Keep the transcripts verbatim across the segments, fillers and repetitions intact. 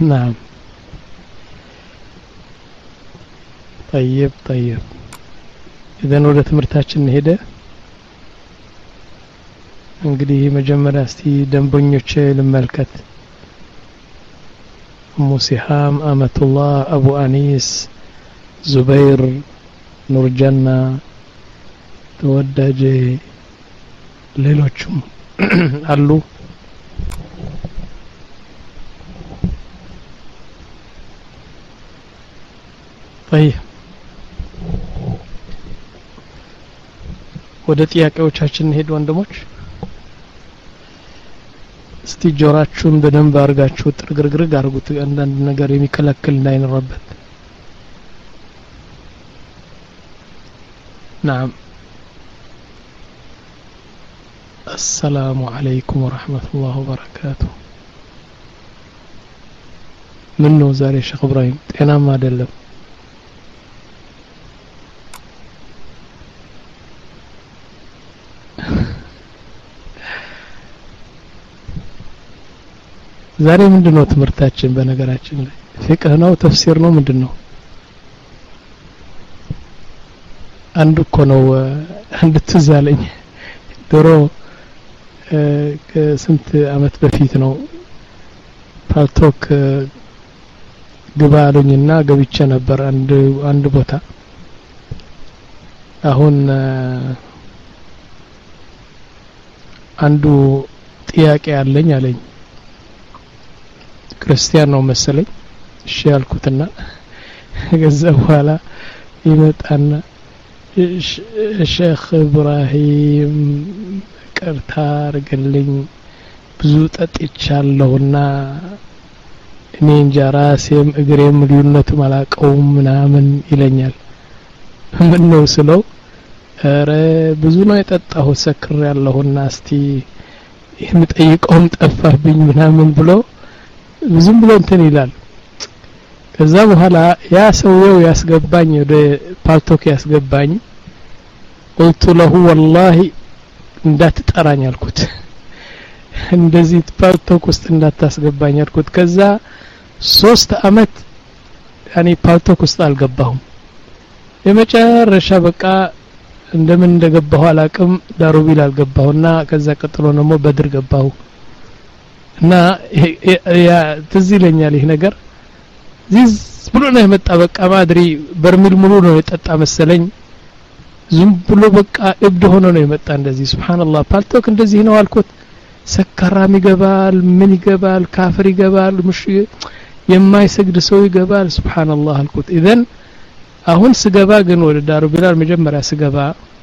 نعم طيب طيب إذا ወደ ትምርታችን ሄደ እንግዲህ መጀመሪያ እስቲ ደንበኞች ልመልከት أم سهام أمة الله أبو أنيس زبير نور جنة تودج ሌሎችም አሉ طيب ወደ ጥያቄዎቻችን ሄድ ወንድሞች እስቲ ጆራችሁን በደንብ አርጋችሁ ጥርግርግርግ አርጉት አንዳንድ ነገር የሚከለክል እንዳይኖርበት نعم السلام عليكم ورحمة الله وبركاته منو زاري شيخ إبراهيم أنا ما أدلم ዛሬ ምንድነው ትምርታችን በነገራችን ላይ ፍቅህ ነው ተፍሲር ነው ምንድነው አንዱ እኮ ነው አንድ ትዛለኝ ድሮ ከስንት አመት በፊት ነው ፓልቶክ ግባ አሉኝና ገብቼ ነበር አንድ አንድ ቦታ አሁን አንዱ ጥያቄ አለኝ አለኝ ክርስቲያን ነው መሰለኝ እሺ ያልኩትና ከዛ በኋላ ይመጣና ሼክ ኢብራሂም ቀርታ አርገልኝ ብዙ ጠጥቻለሁና እኔ እንጃ ራሴም እግሬም ልዩነቱ ማላቀውም ምናምን ይለኛል ምን ነው ስለው ኧረ ብዙ ነው የጠጣሁ ሰክር ያለሁና እስቲ የምጠይቀውም ጠፋብኝ ምናምን ብሎ ዝም ብሎ እንትን ይላል ከዛ በኋላ ያ ሰውየው ያስገባኝ ወደ ፓልቶክ ያስገባኝ قلت له والله እንዳትጠራኝ አልኩት እንደዚህ ፓልቶክ ውስጥ እንዳታስገባኝ አልኩት ከዛ ሶስት አመት ያኔ ፓልቶክ ውስጥ አልገባሁም የመጨረሻ በቃ እንደምን እንደገባሁ አላቅም ዳሩቢል አልገባሁና ከዛ ቀጥሎ ደግሞ በድር ገባሁ እና ያ ትዝ ይለኛል ይሄ ነገር ዚዝ ብሎ ነው የመጣ በቃ ማድሪ በርሚል ሙሉ ነው የጠጣ መሰለኝ ዝም ብሎ በቃ እብድ ሆኖ ነው የመጣ እንደዚህ ሱብሃንአላህ ፓልቶክ እንደዚህ ነው አልኩት ሰከራም ይገባል ምን ይገባል ካፍር ይገባል ሙሽ የማይሰግድ ሰው ይገባል ሱብሃንአላህ አልኩት ኢዘን አሁን ስገባ ግን ወደ ዳሩ ቢላል መጀመሪያ ስገባ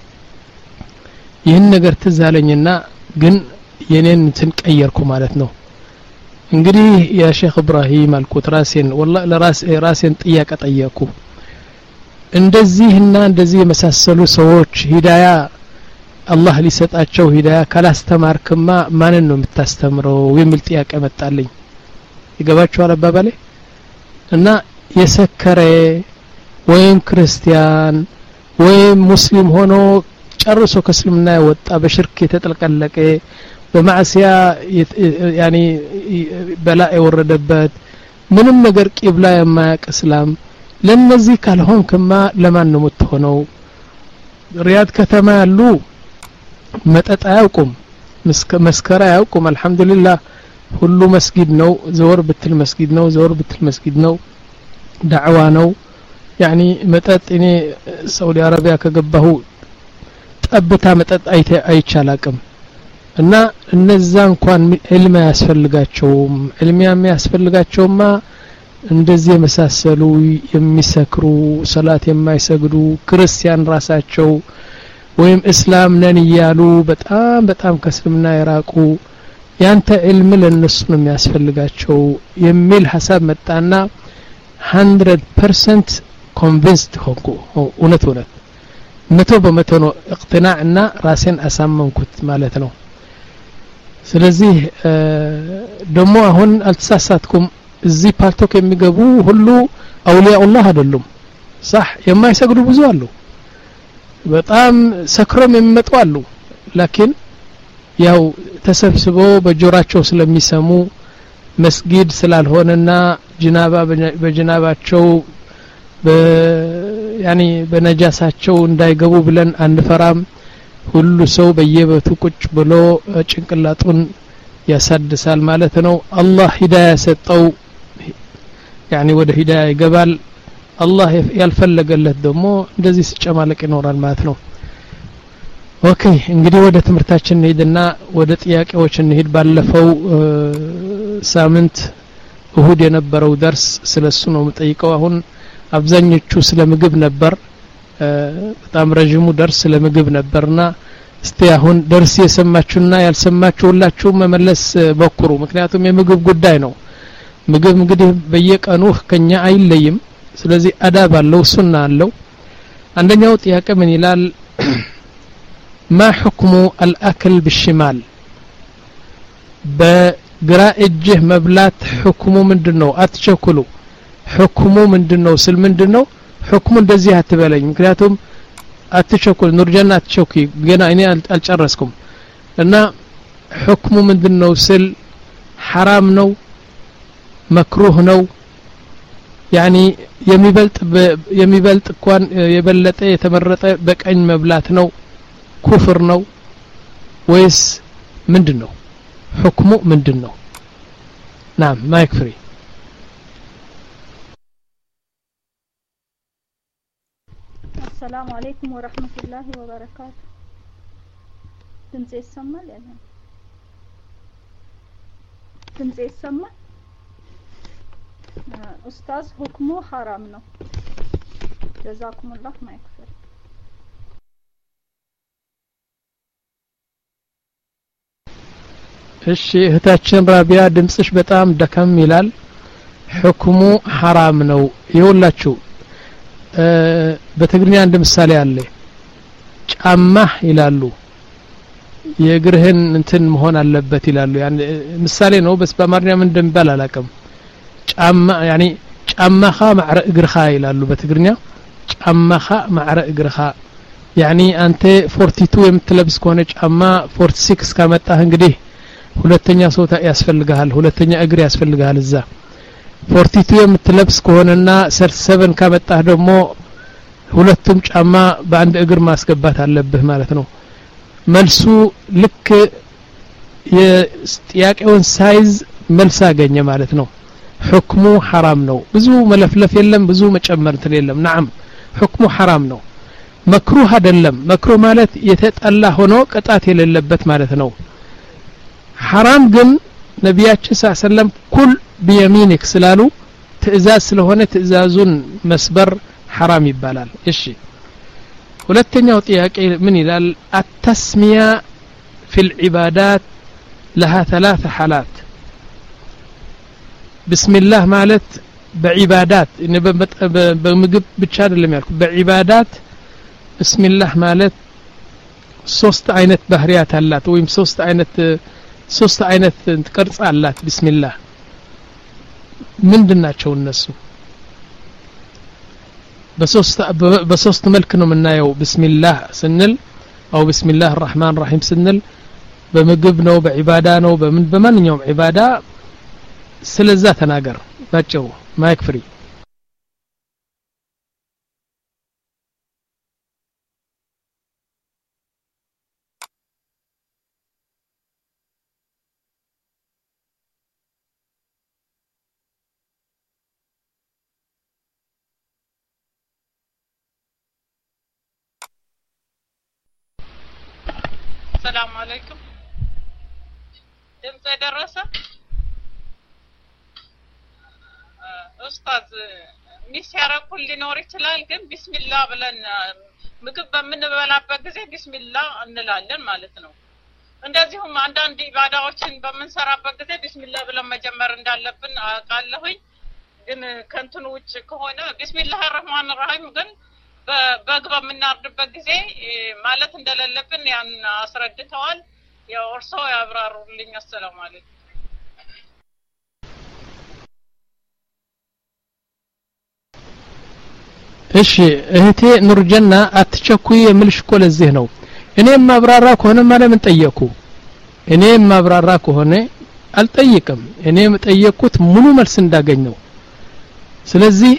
ይሄን ነገር ትዝ አለኝና ግን የኔን እንትን ቀየርኩ ማለት ነው እንግዲህ ያ ሼክ ኢብራሂም አልኩት ራሴን والله ለራሴ ራሴን ጥያቄ ጠየቅኩ እንደዚህና እንደዚህ የመሳሰሉ ሰዎች ሂዳያ አላህ ሊሰጣቸው ሂዳያ ካላስተማርክማ ማንን ነው የምታስተምረው የሚል ጥያቄ መጣልኝ ይገባችኋል አባባሌ እና የሰከረ ወይም ክርስቲያን ወይም ሙስሊም ሆኖ ጨርሶ ከእስልምና የወጣ በሽርክ የተጠለቀለቀ በማዕሲያ ያኒ በላ የወረደበት ምንም ነገር ቂብላ የማያቅ እስላም ለነዚህ ካልሆንክማ ለማን ነው የምትሆነው ሪያድ ከተማ ያሉ መጠጣ ያውቁም መስከራ ያውቁም አልহামዱሊላህ ሁሉ መስጊድ ነው ዘወር ብትል መስጊድ ነው ዘወር ብትል መስጊድ ነው ዳዕዋ ነው ያኒ መጠጥ እኔ ሳውዲ አረቢያ ከገባሁ ጠብታ መጠጥ አይቻላቅም እና እነዛ እንኳን ዕልም ያስፈልጋቸውም ዕልም ያስፈልጋቸውማ እንደዚህ የመሳሰሉ የሚሰክሩ ሰላት የማይሰግዱ ክርስቲያን ራሳቸው ወይም እስላም ነን ይያሉ በጣም በጣም ከእስልምና የራቁ ያንተ ዕልም ለነሱ ነው የሚያስፈልጋቸው የሚል ሐሳብ መጣና one hundred percent convinced ሆንኩ እውነት እውነት መቶ በመቶ ነው እቅትናዕና ራሴን አሳመንኩት ማለት ነው ስለዚህ ደሞ አሁን አልተሳሳትኩም እዚህ ፓልቶክ የሚገቡ ሁሉ አውሊያኡላህ አይደሉም صح የማይሰግዱ ብዙ አሉ በጣም ሰክሮም የሚመጡ አሉ ላኪን ያው ተሰብስበው በጆራቸው ስለሚሰሙ መስጊድ ስላልሆነና ጅናባ በጅናባቸው ያኒ በነጃሳቸው እንዳይገቡ ብለን አንፈራም ሁሉ ሰው በየቤቱ ቁጭ ብሎ ጭንቅላቱን ያሳድሳል ማለት ነው አላህ ሂዳያ ሰጠው ያኒ ወደ ሂዳያ ይገባል አላህ ያልፈለገለት ደግሞ እንደዚህ ሲጨማለቅ ይኖራል ማለት ነው ኦኬ እንግዲህ ወደ ትምህርታችን እንሄድና ወደ ጥያቄዎች እንሄድ ባለፈው ሳምንት እሁድ የነበረው ደርስ ስለሱ ነው የምጠይቀው አሁን አብዛኞቹ ስለ ምግብ ነበር በጣም ረጅሙ ደርስ ስለ ምግብ ነበርና እስቲ አሁን ደርስ የሰማችሁና ያልሰማችሁ ሁላችሁ መመለስ ሞክሩ ምክንያቱም የምግብ ጉዳይ ነው ምግብ እንግዲህ በየቀኑ ከኛ አይለይም ስለዚህ አዳብ አለው ሱና አለው አንደኛው ጥያቄ ምን ይላል ما حكم الأكل بالشمال በግራ እጅህ መብላት ሁክሙ ምንድነው አትቸኩሉ ሁክሙ ምንድነው ስል ምንድነው ሁክሙ እንደዚህ አትበለኝ ምክንያቱም አትቸኩል ኑርጀና አትቸኩ ገና እኔ አልጨረስኩም እና ሁክሙ ምንድነው ስል حرام ነው መክሩህ ነው ያኒ የሚበልጥ የሚበልጥ እንኳን የበለጠ የተመረጠ በቀኝ መብላት ነው ኩፍር ነው ወይስ ምንድነው ሁክሙ ምንድነው ናም ማይክ ፍሪ السلام عليكم ورحمة الله وبركاته ድምጽ ይሰማል ያለ ድምጽ ይሰማል ኡስታዝ ሁክሙ حرام ነው جزاكم الله ማይክ ፍሪ እሺ እህታችን ራቢያ ድምጽሽ በጣም ደከም ይላል ሁክሙ حرام ነው ይውላችሁ በትግርኛ አንድ ምሳሌ አለ ጫማ ይላሉ የእግርህን እንትን መሆን አለበት ይላሉ ያን ምሳሌ ነው በስ በአማርኛ ምን እንደሚባል አላቀም ጫማ ያኒ ጫማኻ ማዕረ እግርኻ ይላሉ በትግርኛ ጫማኻ ማዕረ እግርኻ ያኒ አንተ አርባ ሁለት የምትለብስ ከሆነ ጫማ አርባ ስድስት ካመጣህ እንግዲህ ሁለተኛ ሰው ያስፈልጋል ሁለተኛ እግር ያስፈልጋል እዛ አርባ ሁለት የምትለብስ ከሆነና ሰላሳ ሰባት ካመጣህ ደግሞ ሁለቱም ጫማ በአንድ እግር ማስገባት አለብህ ማለት ነው መልሱ ልክ የጥያቄውን ሳይዝ መልስ አገኘ ማለት ነው ሁክሙ حرام ነው ብዙ መለፍለፍ የለም ብዙ መጨመር የለም نعم ሁክሙ حرام ነው መክሩህ አይደለም መክሩህ ማለት የተጠላ ሆኖ ቅጣት የሌለበት ማለት ነው حرام ግን ነብያችን ሰለላሁ ዐለይሂ ወሰለም ኩል بيمينك ስላሉ ትእዛዝ ስለሆነ ትእዛዙን መስበር حرام ይባላል እሺ ሁለተኛው ጥያቄ ምን ይላል التسمية في العبادات لها ثلاث حالات بسم الله ማለት በዒባዳት በምግብ ብቻ አይደለም ያልኩ በዒባዳት بسم الله ማለት ሶስት አይነት ባህሪያት አላት ወይም ሶስት አይነት ሶስት አይነት ቅርጽ አላት بسم الله ምንድናቸው እነሱ በሶስት በሶስት መልክ ነው የምናየው بسم الله ስንል او بسم الله الرحمن الرحيم ስንል በምግብ ነው በዒባዳ ነው በምን በማንኛውም ዒባዳ ስለዛ ተናገር ባጭሩ ማይክ ፍሪ السلام عليكم دمت درسة أستاذ ሚስያራ ኩል ሊኖር ይችላል ግን ቢስሚላህ ብለን ምግብ በምንበላበት ጊዜ ቢስሚላህ እንላለን ማለት ነው እንደዚሁም አንዳንድ ኢባዳዎችን በመንሰራበት ጊዜ ቢስሚላህ ብለን መጀመር እንዳለብን አቃለሁኝ ግን ከንቱን ውጭ ከሆነ ቢስሚላህ الرحمن الرحيم ግን በግብ በምናርድበት ጊዜ ማለት እንደሌለብን ያን አስረድተዋል ያው እርሶ ያብራሩልኝ አሰላሙ አለይኩም እሺ እህቴ ኑርጀና አትቸኩይ የምልሽ እኮ ለዚህ ነው እኔ ማብራራ ከሆነ ማለት ምን ጠየቁ እኔ ማብራራ ከሆነ አልጠይቅም እኔ መጠየቅኩት ሙሉ መልስ እንዳገኘው ስለዚህ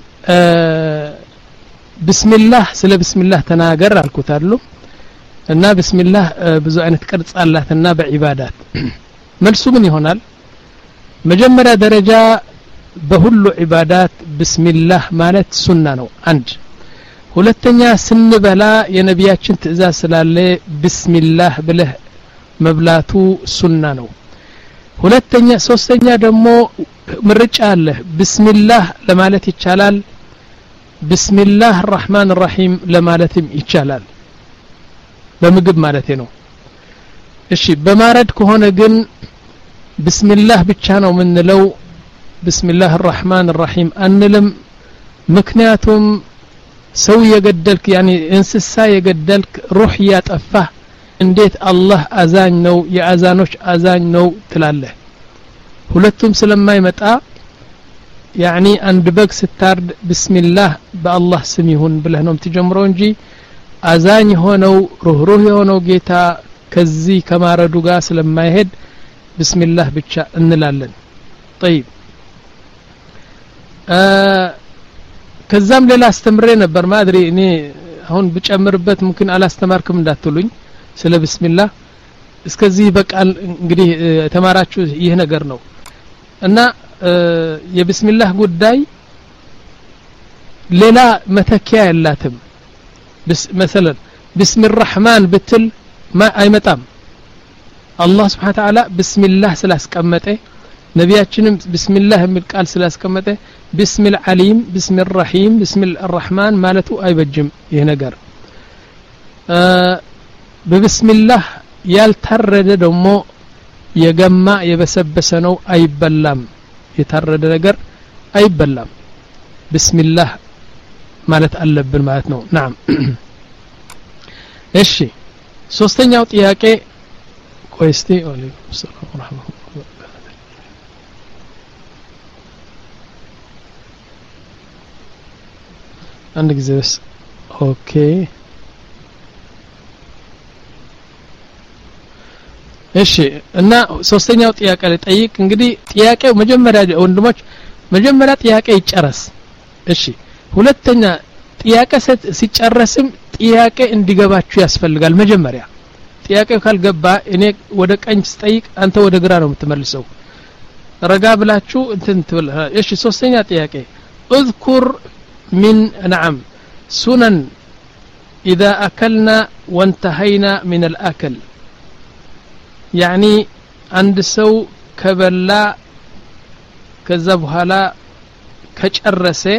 ቢስሚላህ ስለ ቢስሚላህ ተናገር አልኩት አሉ እና ቢስሚላህ ብዙ አይነት ቅርጽ አላትና በዒባዳት መልሱ ምን ይሆናል መጀመሪያ ደረጃ በሁሉ ዒባዳት ቢስሚላህ ማለት ሱና ነው አንድ ሁለተኛ ስንበላ የነቢያችን ትእዛዝ ስላለ ቢስሚላህ ብለህ መብላቱ ሱና ነው ሁለተኛ ሶስተኛ ደግሞ ምርጫ አለ ቢስሚላህ ለማለት ይቻላል ቢስሚላህ الرحمن الرحيم ለማለትም ይቻላል በምግብ ማለት ነው እሺ በማረድ ከሆነ ግን ቢስሚላህ ብቻ ነው ምንለው ቢስሚላህ الرحمن الرحيم አንልም ምክንያቱም ሰው የገደልክ يعني እንስሳ የገደልክ ሩህ ያጠፋህ እንዴት አላህ አዛኝ ነው የአዛኖች አዛኝ ነው ትላለህ ሁለቱም ስለማይመጣ يعني አንድ በግ ስታርድ ቢስሚላህ በአላህ ስም ይሁን ብለህ ነው የምትጀምረው እንጂ አዛኝ ሆነው ሩህሩህ የሆነው ጌታ ከዚህ ከማረዱ ጋር ስለማይሄድ ቢስሚላህ ብቻ እንላለን طيب ከዛም ሌላ አስተምሬ ነበር ማድሪ እኔ አሁን ብጨምርበት ممكن አላስተማርኩም እንዳትሉኝ ስለ ቢስሚላህ እስከዚህ በቃል እንግዲህ ተማራችሁ ይህ ነገር ነው እና የቢስሚላህ ጉዳይ ሌላ መተኪያ የላትም مثلا بسم الرحمن بتل ما አይመጣም አላህ Subhanahu Wa Ta'ala ቢስሚላህ ስላስቀመጠ ነቢያችንም ቢስሚላህ የሚል ቃል ስላስቀመጠ ቢስሚል ዓሊም ቢስሚል ረሂም ቢስሚል الرحمن ማለቱ አይበጅም ይሄ ነገር በቢስሚላህ ያልታረደ ደግሞ የገማ የበሰበሰ ነው አይበላም የታረደ ነገር አይበላም ቢስሚላህ ማለት አለብን ማለት ነው نعم እሺ ሶስተኛው ጥያቄ ቆይስቲ ወአለይኩም ሰላም ወራህመቱላህ አንድ ጊዜ በስ ኦኬ እሺ እና ሶስተኛው ጥያቄ ለጠይቅ እንግዲህ ጥያቄው መጀመሪያ ወንድሞች መጀመሪያ ጥያቄ ይጨረስ እሺ ሁለተኛ ጥያቄ ሲጨረስም ጥያቄ እንዲገባችሁ ያስፈልጋል መጀመሪያ ጥያቄው ካልገባ እኔ ወደ ቀኝ ስጠይቅ አንተ ወደ ግራ ነው የምትመልሰው ረጋ ብላችሁ እንትን ትብል እሺ ሶስተኛ ጥያቄ اذكر من نعم سنن اذا اكلنا وانتهينا من الاكل يعني عند سو كبلا كذا بحالا كጨረሰ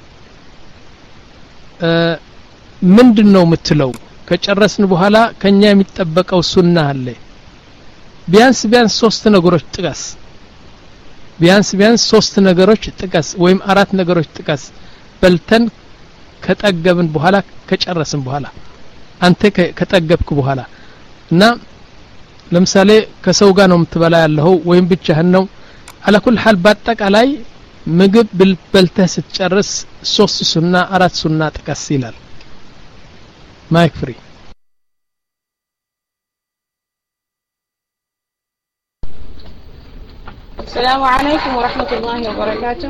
ምንድነው የምትለው ከጨረስን በኋላ ከኛ የሚጠበቀው ሱና አለ ቢያንስ ቢያንስ ሶስት ነገሮች ጥቀስ ቢያንስ ቢያንስ ሶስት ነገሮች ጥቀስ ወይም አራት ነገሮች ጥቀስ በልተን ከጠገብን በኋላ ከጨረስን በኋላ አንተ ከጠገብክ በኋላ እና ለምሳሌ ከሰው ጋር ነው የምትበላ ያለው ወይም ብቻህን ነው على كل حال በአጠቃላይ ምግብ በልተህ ስትጨርስ ሶስት ሱና አራት ሱና ጥቀስ ይላል ማይክ ፍሪ السلام عليكم ورحمة الله وبركاته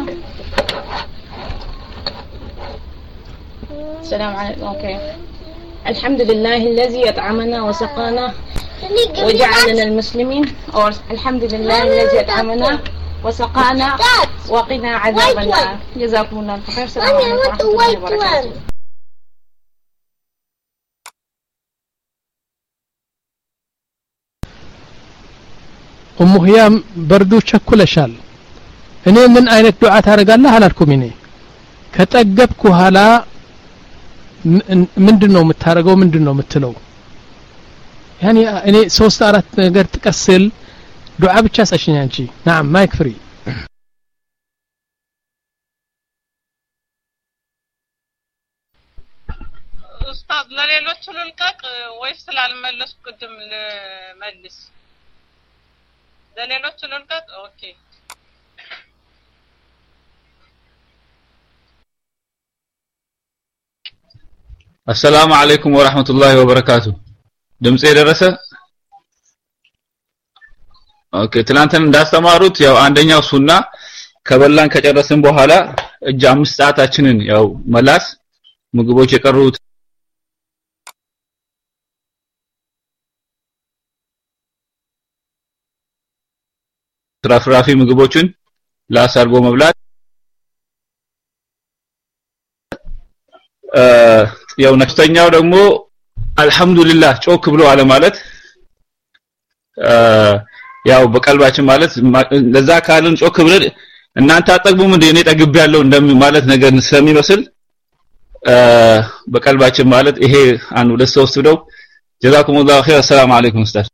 السلام عليكم اوكي الحمد لله الذي أطعمنا وسقانا وجعلنا المسلمين أو الحمد لله الذي أطعمنا وسقانا وقنا عذاب النار جزاكم الله خير السلام عليكم ورحمة الله وبركاته ኡሙ ህያም በርዱ ቸኩለሻል እኔ ምን አይነት ዱዓ ታረጋለህ አላልኩም እኔ ከጠገብኩ ኋላ ምንድነው የምታረገው ምንድነው የምትለው يعني እኔ ሶስት አራት ነገር ጥቀስል ዱዓ ብቻ ሳሽኝ አንቺ نعم ማይክ ፍሪ ኡስታዝ ለሌሎች ልልቀቅ ወይስ ስላልመለስኩ ቅድም ልመልስ ለሌሎች ልልቀቅ ኦኬ السلام عليكم ورحمة الله وبركاته دمسي درسة ኦኬ ትላንትን እንዳስተማሩት ያው አንደኛው ሱና ከበላን ከጨረስን በኋላ እጅ አምስት ሰዓታችንን ያው መላስ ምግቦች የቀሩት ፍራፍራፊ ምግቦችን ላሳርጎ መብላት ያው ነፍሰኛው ደግሞ አልহামዱሊላህ ጮክ ብሎ አለ ማለት ያው በቀልባችን ማለት ለዛ ካልን ጮክ ብለን እናንተ አጠግቡም እንደ እኔ ጠግብ ያለው እንደም ማለት ነገር ስለሚመስል በቀልባችን ማለት ይሄ አንዱ ለሶስት ብለው ጀዛኩሙላሁ ኸይር ሰላም አለይኩም ኡስታዝ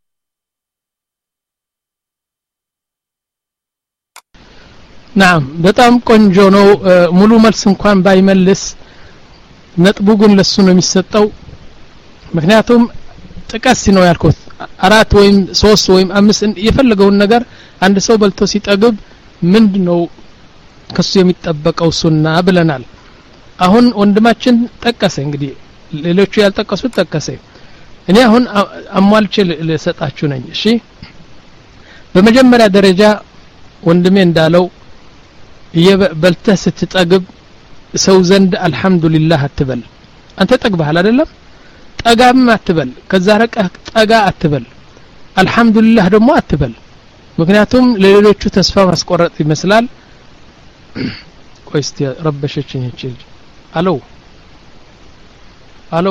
ናም በጣም ቆንጆ ነው ሙሉ መልስ እንኳን ባይመልስ ነጥቡ ግን ለሱ ነው የሚሰጠው ምክንያቱም ጥቀስ ነው ያልኩት አራት ወይም ሶስት ወይም አምስት የፈለገውን ነገር አንድ ሰው በልቶ ሲጠግብ ምንድነው ከሱ የሚጠበቀው ሱና ብለናል አሁን ወንድማችን ጠቀሰ እንግዲህ ሌሎቹ ያልጠቀሱት ጠቀሰ እኔ አሁን አሟልቼ ልሰጣችሁ ነኝ እሺ በመጀመሪያ ደረጃ ወንድሜ እንዳለው የበልተህ ስትጠግብ ሰው ዘንድ አልহামዱሊላህ አትበል አንተ ጠግበሃል አይደለም ጠጋም አትበል ከዛ ረቀህ ጠጋ አትበል አልহামዱሊላህ ደግሞ አትበል ምክንያቱም ለሌሎቹ ተስፋ ማስቆረጥ ይመስላል ቆይስቲ ረበሸችኝ እቺ አሎ አሎ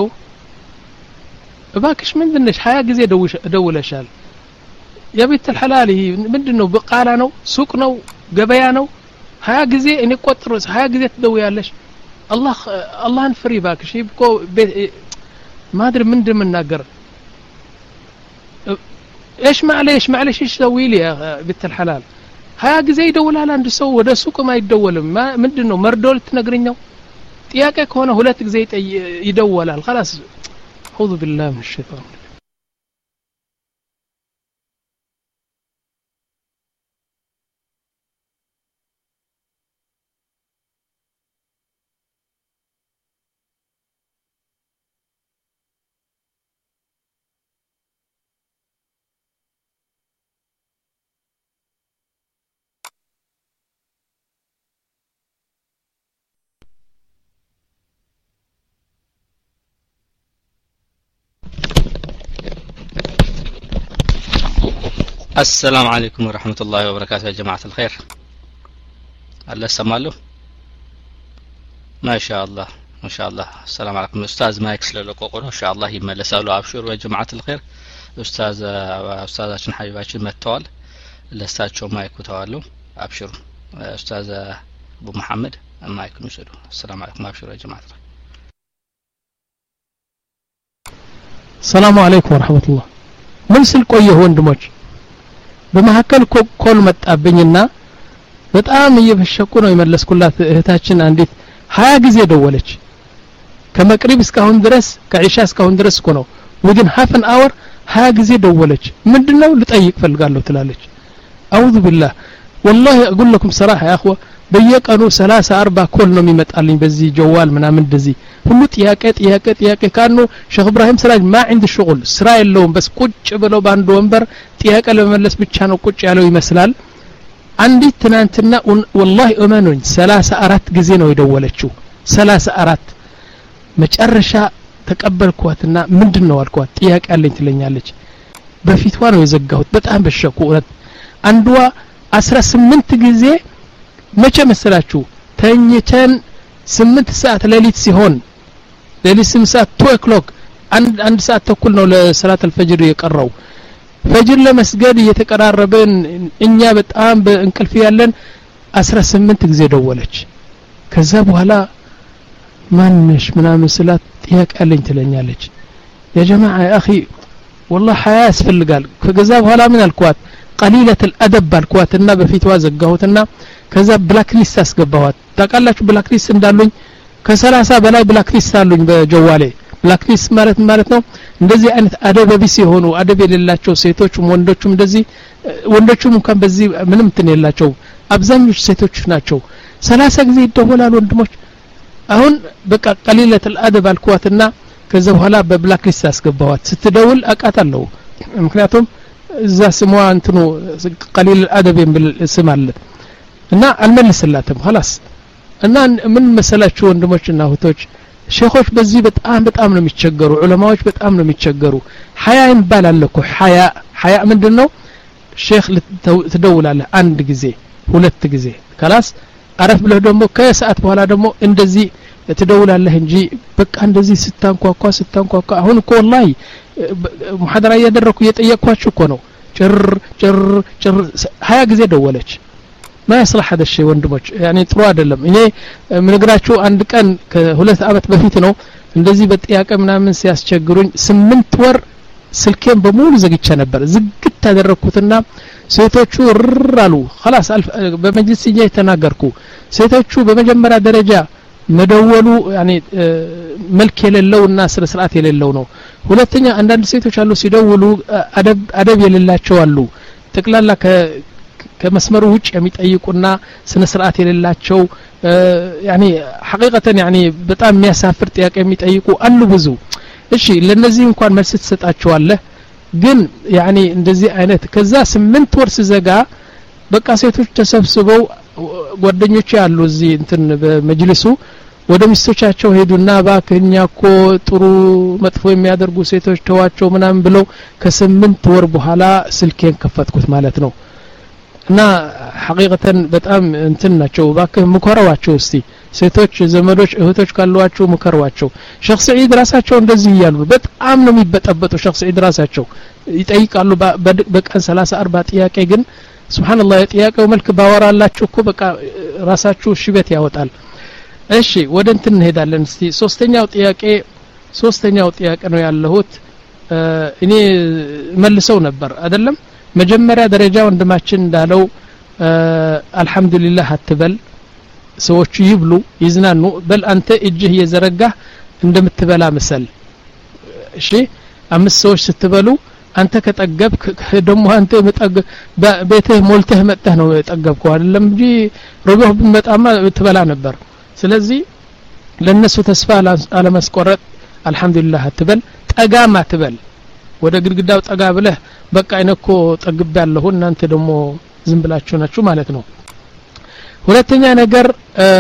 እባክሽ ምንድነሽ ሀያ ጊዜ ደውለሻል የቤት الحلال ምንድነው በቃላ ነው ሱቅ ነው ገበያ ነው ሀያ ጊዜ እኔ ቆጥሮ ሀያ ጊዜ ትደውያለሽ አላህ አላህን ፍሪ ባክሽ ይብቆ ማድር ምንድን መናገር ايش معليش معليش ايش سوي لي يا بنت الحلال ሀያ ጊዜ ይደውላል አንድ ሰው ወደ ሱቅ ማይደወልም ምንድነው መርዶል ትነግሪኛው ጥያቄ ከሆነ ሁለት ጊዜ ይደውላል خلاص اعوذ بالله من الشيطان السلام عليكم ورحمة الله وبركاته يا جماعة الخير الله سمالو ما شاء الله ما شاء الله السلام عليكم أستاذ مايكس للقوقر إن شاء الله يملسالو أبشروا يا جماعة الخير أستاذ أستاذ حبيباتي متوال لساتشو مايكو توالو أبشروا أستاذ أبو محمد مايكو نسلو السلام عليكم أبشروا يا جماعة الخير السلام عليكم ورحمة الله من سلكوا ወንድሞች በመሐከል ኮል መጣብኝና በጣም እየፈሸኩ ነው የመለስኩላት እህታችን አንዲት ሀያ ጊዜ ደወለች ከመቅሪብ እስካሁን ድረስ ከኢሻ እስካሁን ድረስ እኮ ነው within half an hour ሀያ ጊዜ ደወለች ምንድነው ልጠይቅ ፈልጋለሁ ትላለች አውዙ ቢላህ والله اقول لكم صراحه يا اخوه በየቀኑ ሰላሳ አርባ ኮል ነው የሚመጣልኝ በዚህ ጀዋል ምናምን እንደዚህ ሁሉ ጥያቄ ጥያቄ ጥያቄ ካኑ ሼክ ኢብራሂም ስራጅ ما عندي شغل ስራ የለውም በስ ቁጭ ብለው ባንድ ወንበር ጥያቄ ለመመለስ ብቻ ነው ቁጭ ያለው ይመስላል አንዲት ትናንትና والله እመኑኝ ሰላሳ አራት ጊዜ ነው የደወለችው ሰላሳ አራት መጨረሻ ተቀበልኳትና ምንድነው አልኳት ጥያቄ አለኝ ትለኛለች በፊትዋ ነው የዘጋሁት በጣም በሸኩ አንዷ አስራ ስምንት ጊዜ መቼ መሰላችሁ ተኝተን ስምንት ሰዓት ሌሊት ሲሆን ሌሊት ስምንት ሰዓት two o'clock አንድ አንድ ሰዓት ተኩል ነው ለሰላት አልፈጅር የቀረው ፈጅር ለመስገድ እየተቀራረበን እኛ በጣም በእንቅልፍ ያለን አስራ ስምንት ጊዜ ደወለች ከዛ በኋላ ማንሽ ምናምን ስላት ጥያቄ አለኝ ትለኛለች يا جماعه يا اخي والله حياه ያስፈልጋል ከገዛ በኋላ ምን አልኳት قليله الادب ባልኳትና በፊትዋ ዘጋሁትና ከዛ ብላክ ሊስት አስገባኋት ታውቃላችሁ ብላክ ሊስት እንዳሉኝ ከሰላሳ በላይ ብላክ ሊስት አሉኝ በጀዋሌ ብላክ ሊስት ማለት ማለት ነው እንደዚህ አይነት አደብ ቢስ የሆኑ አደብ የሌላቸው ሴቶችም ወንዶችም እንደዚህ ወንዶችም እንኳን በዚህ ምንም እንትን የላቸው አብዛኞቹ ሴቶች ናቸው ሰላሳ ጊዜ ይደወላሉ ወንድሞች አሁን በቃ قليله الادب አልኳትና ከዛ በኋላ በብላክ ሊስት አስገባኋት ስትደውል አቃታለሁ ምክንያቱም እዛ ስሟ እንትኑ ቀሊል አደብ የሚል ስም አለ እና አልመልስላትም خلاص እና ምን መሰላችሁ ወንድሞችና እህቶች ሼኾች በዚህ በጣም በጣም ነው የሚቸገሩ ዑለማዎች በጣም ነው የሚቸገሩ ሐያ ይባላል እኮ ሐያ ሐያ ምንድነው ሼኽ ትደውላለህ አንድ ጊዜ ሁለት ጊዜ خلاص አረፍ ብለህ ደግሞ ከሰዓት በኋላ ደግሞ እንደዚህ ትደውላለህ እንጂ በቃ እንደዚህ ስታንኳኳ ስታንኳኳ አሁን እኮ والله ሙሐደራ ያደረኩ እየጠየቅኳችሁ እኮ ነው ጭር ጭር ጭር ሀያ ጊዜ ደወለች ما يصلح هذا الشيء ወንድሞች يعني ጥሩ አይደለም እኔ ምንግራችሁ አንድ ቀን ከሁለት አመት በፊት ነው እንደዚህ በጥያቄ ምናምን ሲያስቸግሩኝ ስምንት ወር ስልኬን በሙሉ ዘግቼ ነበር ዝግት ታደረኩትና ሴቶቹ ራሉ خلاص በመጅልስ እጄ ተናገርኩ ሴቶቹ በመጀመሪያ ደረጃ መደወሉ يعني መልክ የሌለውና ስለ ስርዓት የሌለው ነው ሁለተኛ አንዳንድ ሴቶች አሉ ሲደውሉ አደብ አደብ የሌላቸው አሉ ተቅላላ ከ ከመስመሩ ውጭ የሚጠይቁና ስነ ስርዓት የሌላቸው يعني حقيقة يعني በጣም የሚያሳፍር ጥያቄ የሚጠይቁ አሉ ብዙ እሺ ለነዚህ እንኳን መልስ ተሰጣቸዋለህ ግን يعني እንደዚህ አይነት ከዛ ስምንት ወር ሲዘጋ በቃ ሴቶች ተሰብስበው ጓደኞች ያሉ እዚህ እንትን በመጅልሱ ወደ ሚስቶቻቸው ሄዱና ባከኛ እኮ ጥሩ መጥፎ የሚያደርጉ ሴቶች ተዋቸው ምናምን ብለው ከስምንት ወር በኋላ ስልኬን ከፈትኩት ማለት ነው እና حقيقة በጣም እንትን ናቸው ባከህ ምከሯቸው እስቲ ሴቶች ዘመዶች እህቶች ካሏቸው ምከሯቸው ሼኽ ሰዒድ ራሳቸው እንደዚህ ይያሉ በጣም ነው የሚበጠበጡ ሼኽ ሰዒድ ራሳቸው ይጠይቃሉ በቀን ሰላሳ አርባ ጥያቄ ግን ሱብሃንአላህ ጥያቄው መልክ ባወራላችሁ እኮ በቃ ራሳችሁ ሽበት ያወጣል እሺ ወደ እንትን እንሄዳለን እስቲ ሶስተኛው ጥያቄ ሶስተኛው ጥያቄ ነው ያለሁት እኔ መልሰው ነበር አይደለም መጀመሪያ ደረጃ ወንድማችን እንዳለው አልহামዱሊላህ አትበል ሰዎች ይብሉ ይዝናኑ በል አንተ እጅህ የዘረጋህ እንደምትበላ መሰል እሺ አምስት ሰዎች ስትበሉ አንተ ከጠገብክ ደሞ አንተ መጠገብ በቤትህ ሞልተህ መጣህ ነው የጠገብከው አይደለም እንጂ ሩብህ ብመጣማ ትበላ ነበር ስለዚህ ለነሱ ተስፋ አለመስቆረጥ አልহামዱሊላህ አትበል ጠጋማ አትበል ወደ ግድግዳው ጠጋ ብለህ በቃ እነኮ ጠግብ ያለሁ እናንተ ደሞ ዝም ብላችሁ ናችሁ ማለት ነው ሁለተኛ ነገር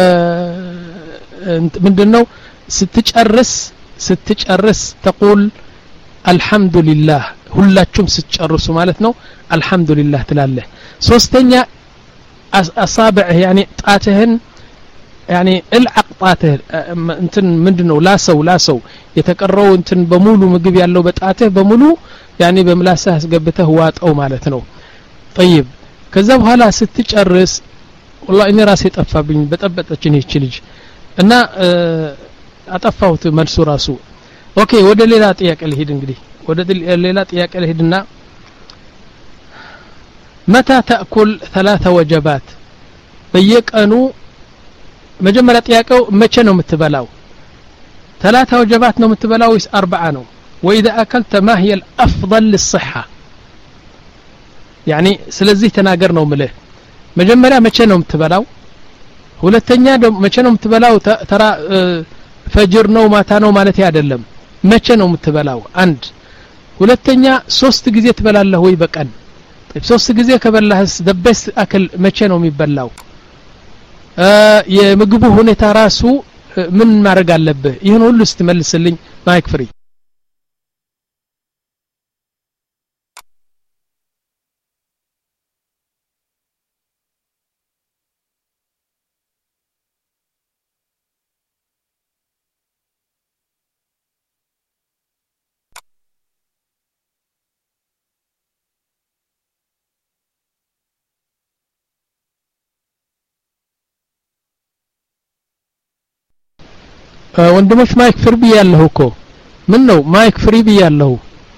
ምንድነው ስትጨርስ ስትጨርስ ተقول አልহামዱሊላህ ሁላችሁም ስትጨርሱ ማለት ነው አልহামዱሊላህ ትላለህ ሶስተኛ አሳብዕ يعني ጣትህን يعني العق ጣትህ እንትን ምንድነው ላሰው ላሰው የተቀረው እንትን በሙሉ ምግብ ያለው በጣትህ በሙሉ يعني በምላስህ አስገብተህ ዋጣው ማለት ነው طيب ከዛ በኋላ ስትጨርስ والله እኔ ራሴ ጠፋብኝ በጠበጠችኝ እቺ ልጅ እና አጠፋሁት መልሱ ራሱ ኦኬ ወደ ሌላ ጥያቄ ልሂድ እንግዲህ ወደ ሌላ ጥያቄ ልሂድና متى تأكل ثلاث وجبات በየቀኑ መጀመሪያ ጥያቄው መቼ ነው የምትበላው ثلاث وجبات ነው የምትበላው ወይስ أربعة ነው واذا اكلت ما هي الافضل للصحه يعني ስለዚህ ተናገር ነው ምለ መጀመሪያ መቼ ነው የምትበላው ሁለተኛ መቼ ነው የምትበላው ተራ ፈጅር ነው ማታ ነው ማለት አይደለም መቼ ነው የምትበላው አንድ ሁለተኛ ሶስት ጊዜ ትበላለህ ወይ በቀን ሶስት ጊዜ ከበላህስ ደበስ አክል መቼ ነው የሚበላው የምግቡ ሁኔታ ራሱ ምን ማድረግ አለበት ይሄን ሁሉ ስትመልስልኝ ማይክ ፍሪ ወንድሞች ማይክ ፍሪ ቢያለሁ እኮ ምን ነው ማይክ ፍሪ ቢያለሁ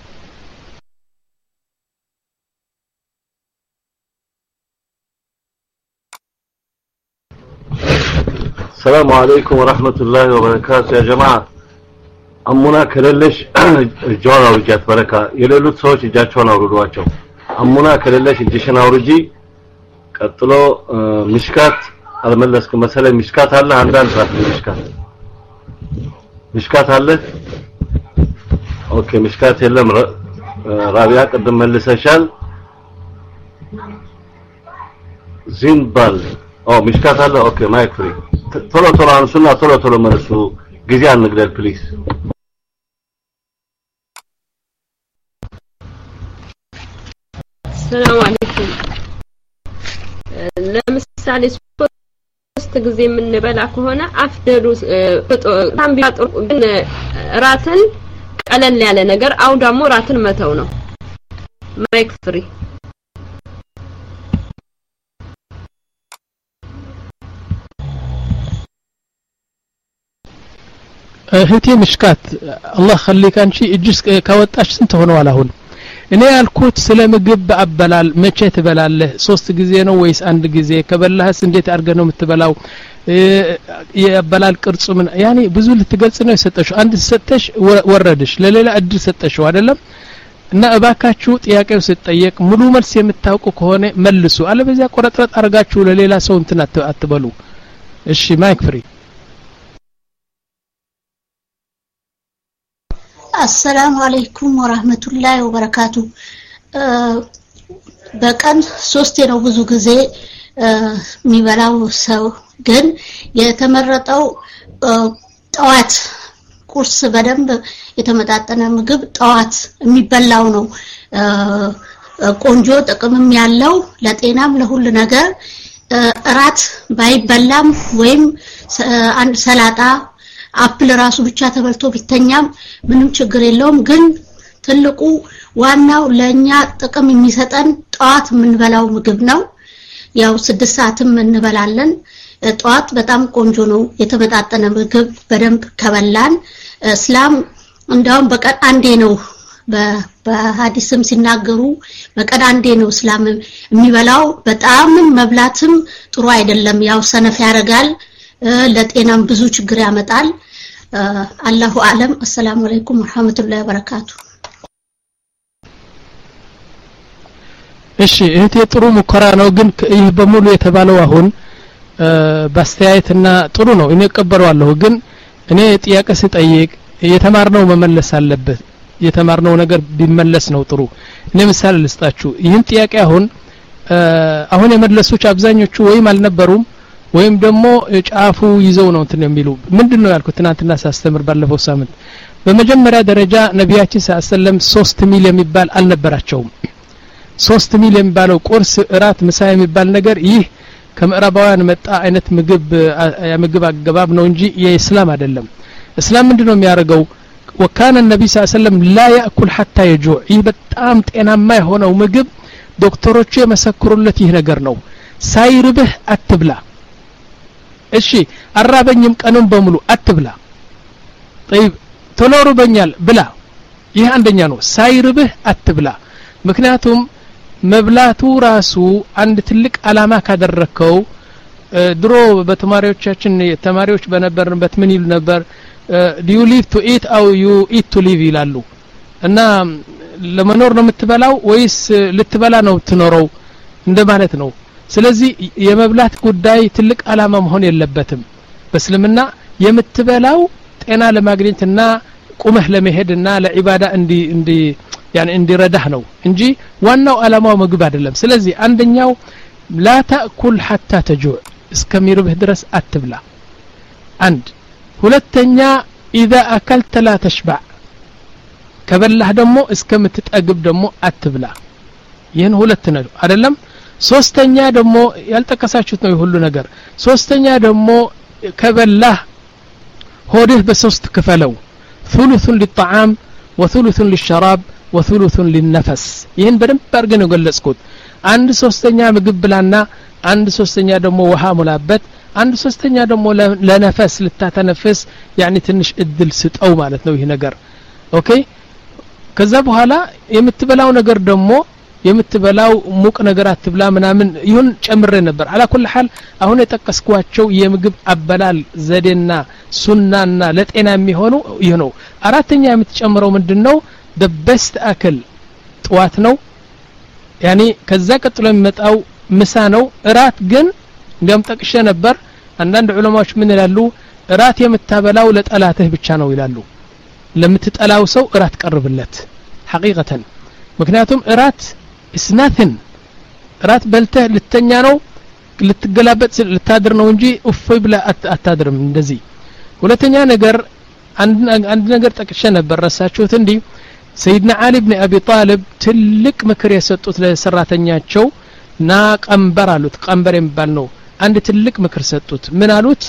السلام عليكم ورحمة الله وبركاته يا جماعة أمنا كللش الجوانا ورجات بركة يلولو تسوش جاتشونا ورجواتشو أمنا كللش الجيشنا ورجي قتلو مشكات الملسك مثلا مشكات هلا عندنا نفرح مشكات مشكات هلا اوكي مشكات يلا رابعه قدم ملسشال زنبل او مشكات هلا اوكي مايك فري ቶሎ ቶሎ አንሱና ቶሎ ቶሎ መልሱ ጊዜ አንግደል ፕሊዝ ሰላም አለይኩም ለምሳሌ ሶስት ጊዜ የምንበላ ከሆነ አፍደሩ ታም ቢያጥሩ ግን ራትን ቀለል ያለ ነገር አው ደግሞ ራትን መተው ነው ማይክ ፍሪ እህቴ ምሽካት አላህ خليك አንቺ እጅስ ካወጣሽ ስንት ሆነዋል አሁን እኔ ያልኩት ስለ ምግብ አበላል መቼ ትበላለህ ሶስት ጊዜ ነው ወይስ አንድ ጊዜ ከበላህስ እንዴት አድርገህ ነው የምትበላው የአበላል ቅርጹ ምን ያኔ ብዙ ልትገልጽ ነው የሰጠሽው አንድ ሰጠሽ ወረድሽ ለሌላ እድል ሰጠሽው አይደለም እና እባካችሁ ጥያቄው ሲጠየቅ ሙሉ መልስ የምታውቁ ከሆነ መልሱ አለበዚያ ቆረጥረጥ አርጋችሁ ለሌላ ሰው እንትን አትበሉ እሺ ማይክ ፍሪ السلام عليكم ورحمة الله وبركاته በቀን ሶስቴ ነው ብዙ ጊዜ የሚበላው ሰው ግን የተመረጠው ጠዋት ቁርስ በደንብ የተመጣጠነ ምግብ ጠዋት የሚበላው ነው ቆንጆ ጥቅምም ያለው ለጤናም ለሁሉ ነገር እራት ባይበላም ወይም አንድ ሰላጣ አፕል ራሱ ብቻ ተበልቶ ቢተኛም ምንም ችግር የለውም ግን ትልቁ ዋናው ለኛ ጥቅም የሚሰጠን ጧት የምንበላው ምግብ ነው ያው ስድስት ሰዓትም እንበላለን ጧት በጣም ቆንጆ ነው የተመጣጠነ ምግብ በደንብ ከበላን እስላም እንደውም በቀን አንዴ ነው በሐዲስም ሲናገሩ በቀን አንዴ ነው እስላም የሚበላው በጣም መብላትም ጥሩ አይደለም ያው ሰነፍ ያረጋል ለጤናም ብዙ ችግር ያመጣል አላሁ አለም አሰላሙ አለይኩም ወራህመቱላሂ ወበረካቱ እሺ እህቴ ጥሩ ሙከራ ነው ግን ይህ በሙሉ የተባለው አሁን በአስተያየትና ጥሩ ነው እኔ እቀበረዋለሁ ግን እኔ ጥያቄ ስጠይቅ የተማርነው መመለስ አለበት የተማርነው ነገር ቢመለስ ነው ጥሩ እኔ ምሳሌ ልስጣችሁ ይህን ጥያቄ አሁን አሁን የመለሱት አብዛኞቹ ወይም አልነበሩም ወይም ደግሞ ጫፉ ይዘው ነው እንትን የሚሉ ምንድነው ያልኩት ትናንትና ሳስተምር ባለፈው ሳምንት በመጀመሪያ ደረጃ ነብያችን ሰለላሁ ሶስት ሚል የሚባል አልነበራቸውም ሶስት ሚል የሚባለው ቁርስ እራት ምሳ የሚባል ነገር ይህ ከምዕራባውያን መጣ አይነት ምግብ የምግብ አገባብ ነው እንጂ የእስላም አይደለም እስላም ምንድነው የሚያደርገው وكان النبي صلى الله عليه وسلم لا ياكل حتى يجوع ይህ በጣም ጤናማ የሆነው ምግብ ዶክተሮቹ የመሰክሩለት ይህ ነገር ነው ሳይርብህ አትብላ እሺ አራበኝም ቀኑን በሙሉ አትብላ طيب ተሎሩበኛል ብላ ይህ አንደኛ ነው ሳይርብህ አትብላ ምክንያቱም መብላቱ ራሱ አንድ ትልቅ አላማ ካደረከው ድሮ በተማሪዎቻችን ተማሪዎች በነበርንበት ምን ይሉ ነበር do you live to eat or you eat to live ይላሉ እና ለመኖር ነው የምትበላው ወይስ ልትበላ ነው ትኖረው እንደማለት ነው ስለዚህ የመብላት ጉዳይ ትልቅ አላማ መሆን የለበትም በእስልምና የምትበላው ጤና ለማግኘትና ቁመህ ለመሄድና ለዒባዳ እንዲ እንዲ يعني እንዲረዳህ ነው እንጂ ዋናው አላማው ምግብ አይደለም ስለዚህ አንደኛው لا تاكل حتى تجوع እስከሚርብህ ድረስ አትብላ አንድ ሁለተኛ اذا اكلت لا تشبع ከበላህ ደግሞ እስከምትጠግብ ደግሞ አትብላ ይሄን ሁለት ነው አይደለም ሶስተኛ ደግሞ ያልተከሳችሁት ነው ሁሉ ነገር ሶስተኛ ደግሞ ከበላህ ሆድህ በሶስት ክፈለው ثلث للطعام وثلث للشراب وثلث للنفس ይሄን በደንብ አድርገን ገለጽኩት አንድ ሶስተኛ ምግብ ብላና አንድ ሶስተኛ ደግሞ ውሃ ሙላበት አንድ ሶስተኛ ደግሞ ለነፈስ ልታተነፍስ يعني ትንሽ እድል ስጠው ማለት ነው ይሄ ነገር ኦኬ ከዛ በኋላ የምትበላው ነገር ደግሞ የምትበላው ሙቅ ነገር አትብላ ምናምን ይሁን ጨምሬ ነበር على كل حال አሁን የተጠቀስኳቸው የምግብ አበላል ዘዴና ሱናና ለጤና የሚሆኑ ይሄ ነው አራተኛ የምትጨምረው ምንድነው the best አክል ጧት ነው يعني ከዛ ቀጥሎ የሚመጣው ምሳ ነው እራት ግን እንደም ጠቅሼ ነበር አንዳንድ ዑለማዎች ምን ይላሉ እራት የምታበላው ለጠላትህ ብቻ ነው ይላሉ ለምትጠላው ሰው እራት ቀርብለት حقيقة ምክንያቱም እራት is nothing ራት በልተህ ልተኛ ነው ልትገላበጥ ልታድር ነው እንጂ እፎይ ብላ አታድርም እንደዚህ ሁለተኛ ነገር አንድ አንድ ነገር ጠቅሼ ነበር ረሳችሁት እንዴ ሰይድና አሊ ኢብኑ አቢ ጣሊብ ትልቅ ምክር የሰጡት ለሰራተኛቸው ና ቀንበር አሉት ቀንበር የሚባል ነው አንድ ትልቅ ምክር ሰጡት ምን አሉት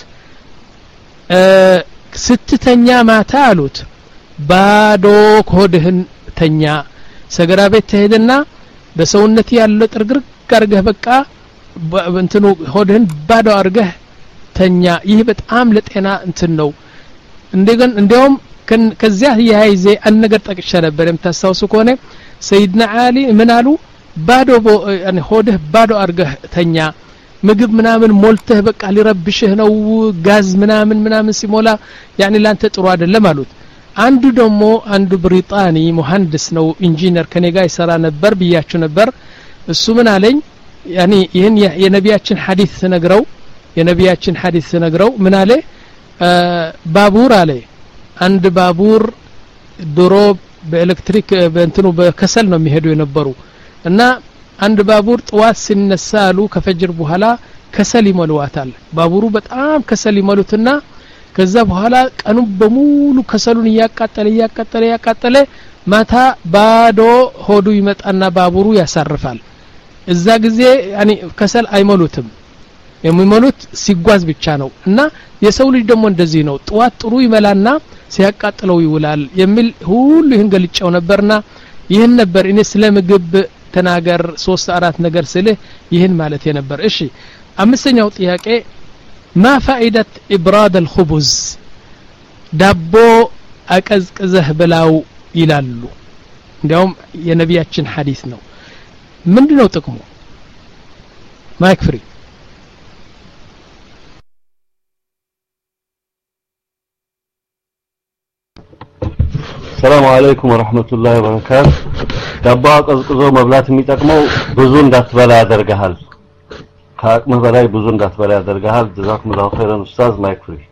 ስትተኛ ማታ አሉት ባዶ ሆድህን ተኛ ሰገራ ቤት ተሄድና በሰውነት ያለው ጥርግርግ አርገህ በቃ እንትኑ ሆድህን ባዶ አርገህ ተኛ ይህ በጣም ለጤና እንትን ነው እንደገን እንደውም ከዚያ ያይዜ አንድ ነገር ጠቅሼ ነበር የምታስታውሱ ከሆነ ሰይድና አሊ ምን አሉ ባዶ ያኔ ሆድህ ባዶ አርገህ ተኛ ምግብ ምናምን ሞልተህ በቃ ሊረብሽህ ነው ጋዝ ምናምን ምናምን ሲሞላ ያኔ ላንተ ጥሩ አይደለም አሉት አንዱ ደግሞ አንዱ ብሪጣኒ መሐንዲስ ነው ኢንጂነር ከኔ ጋር ይሰራ ነበር ብያችሁ ነበር እሱ ምን አለኝ ያኔ ይሄን የነቢያችን ሐዲስ ተነግረው የነቢያችን ሐዲስ ተነግረው ምን አለ ባቡር አለ አንድ ባቡር ድሮ በኤሌክትሪክ በእንትኑ በከሰል ነው የሚሄዱ የነበሩ እና አንድ ባቡር ጥዋት ሲነሳሉ ከፈጅር በኋላ ከሰል ይሞሉዋታል ባቡሩ በጣም ከሰል ይሞሉትና ከዛ በኋላ ቀኑ በሙሉ ከሰሉን ያቃጠለ ያቃጠለ ያቃጠለ ማታ ባዶ ሆዱ ይመጣና ባቡሩ ያሳርፋል እዛ ጊዜ ያኒ ከሰል አይሞሉትም የሚሞሉት ሲጓዝ ብቻ ነው እና የሰው ልጅ ደግሞ እንደዚህ ነው ጥዋት ጥሩ ይመላና ሲያቃጥለው ይውላል የሚል ሁሉ ይህን ገልጫው ነበርና ይህን ነበር እኔ ስለ ምግብ ተናገር ሶስት አራት ነገር ስለ ይህን ማለት የነበር እሺ አምስተኛው ጥያቄ ما فائدة إبراد الخبز دابو أكزكزه بلاو ይላሉ እንዲያውም የነቢያችን ሐዲስ ነው ምንድነው ጥቅሙ ማይክ ፍሪ السلام عليكم ورحمة الله وبركاته ዳቦ አቀዝቅዞ መብላት የሚጠቅመው ብዙ እንዳትበላ ያደርጋል ከአቅም በላይ ብዙ እንዳትበላ ያደርጋል ጀዛኩም ላሁ ኸይራን ኡስታዝ ማይክ ፍሪ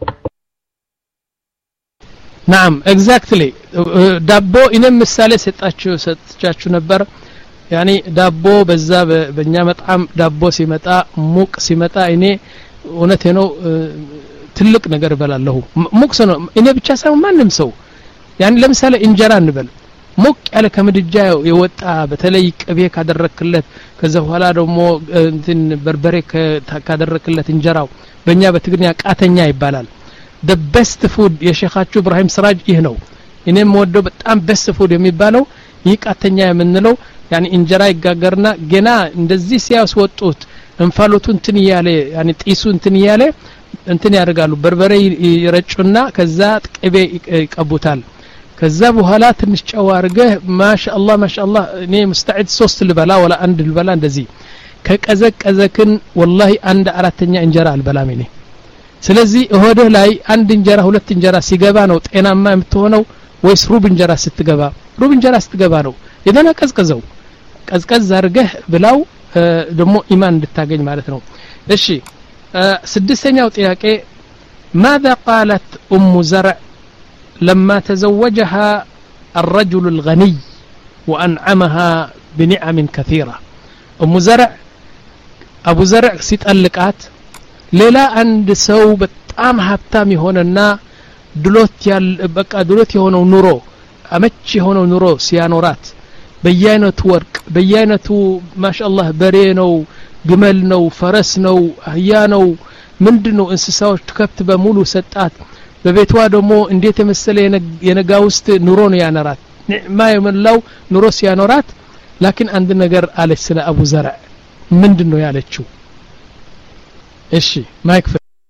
نعم exactly ዳቦ እኔም ምሳሌ ሰጣችሁ ሰጥቻችሁ ነበር ያኒ ዳቦ በዛ በእኛ መጣም ዳቦ ሲመጣ ሙቅ ሲመጣ እኔ እውነቴ ነው ትልቅ ነገር በላለሁ ሙቅ ነው እኔ ብቻ ሳይሆን ማንም ሰው ያኒ ለምሳሌ እንጀራ እንበል ሙቅ ያለ ከምድጃ የወጣ በተለይ ቅቤ ካደረክለት ከዛ በኋላ ደግሞ እንትን በርበሬ ካደረክለት እንጀራው በእኛ በትግርኛ ቃተኛ ይባላል the best food የሼኻችሁ ኢብራሂም ስራጅ ይህ ነው እኔም ወዶ በጣም best food የሚባለው ይህ ቃተኛ የምንለው ያኒ እንጀራ ይጋገርና ገና እንደዚህ ሲያስወጡት እንፋሎቱን እንትን ያለ ያኒ ጢሱ እንትን ያለ እንትን ያደርጋሉ በርበሬ ይረጩና ከዛ ቅቤ ይቀቡታል ከዛ በኋላ ትንሽ ጨው አርገህ ማሻአላህ ማሻአላህ እኔ ሙስተዒድ ሶስት ልበላ ወላ አንድ ልበላ እንደዚህ ከቀዘቀዘክን ወላሂ አንድ አራተኛ እንጀራ አልበላም እኔ ስለዚህ እሆድህ ላይ አንድ እንጀራ ሁለት እንጀራ ሲገባ ነው ጤናማ የምትሆነው ወይስ ሩብ እንጀራ ስትገባ ሩብ እንጀራ ስትገባ ነው የደና ቀዝቀዘው ቀዝቀዝ አርገህ ብላው ደግሞ ኢማን እንድታገኝ ማለት ነው እሺ ስድስተኛው ጥያቄ ماذا قالت ام زرع لما تزوجها الرجل الغني وانعمها بنعم كثيره ام زرع ابو زرع ሲጠልቃት ሌላ አንድ ሰው በጣም ሀብታም ይሆንና ድሎት ያል በቃ ድሎት የሆነው ኑሮ አመች የሆነው ኑሮ ሲያኖራት በየአይነቱ ወርቅ በየአይነቱ ማሻአላህ በሬ ነው ግመል ነው ፈረስ ነው አህያ ነው ምንድነው እንስሳዎች ከብት በሙሉ ሰጣት በቤቷ ደግሞ እንዴት የመሰለ የነጋ ውስጥ ኑሮ ነው ያኖራት ኒዕማ የመላው ኑሮ ሲያኖራት ላኪን አንድ ነገር አለች ስለ አቡ ዘርዕ ምንድነው ያለችው እሺ ማይክ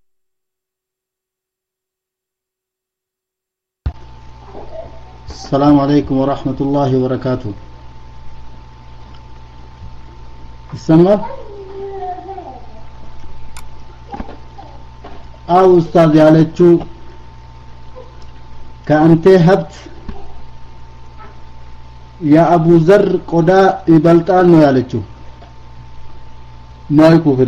السلام عليكم ورحمة الله وبركاته السمع أو أستاذ يالتشو كأنت هبت يا أبو ذر قدا يبلطان ነው ያለችው ማይኩ ፍሬ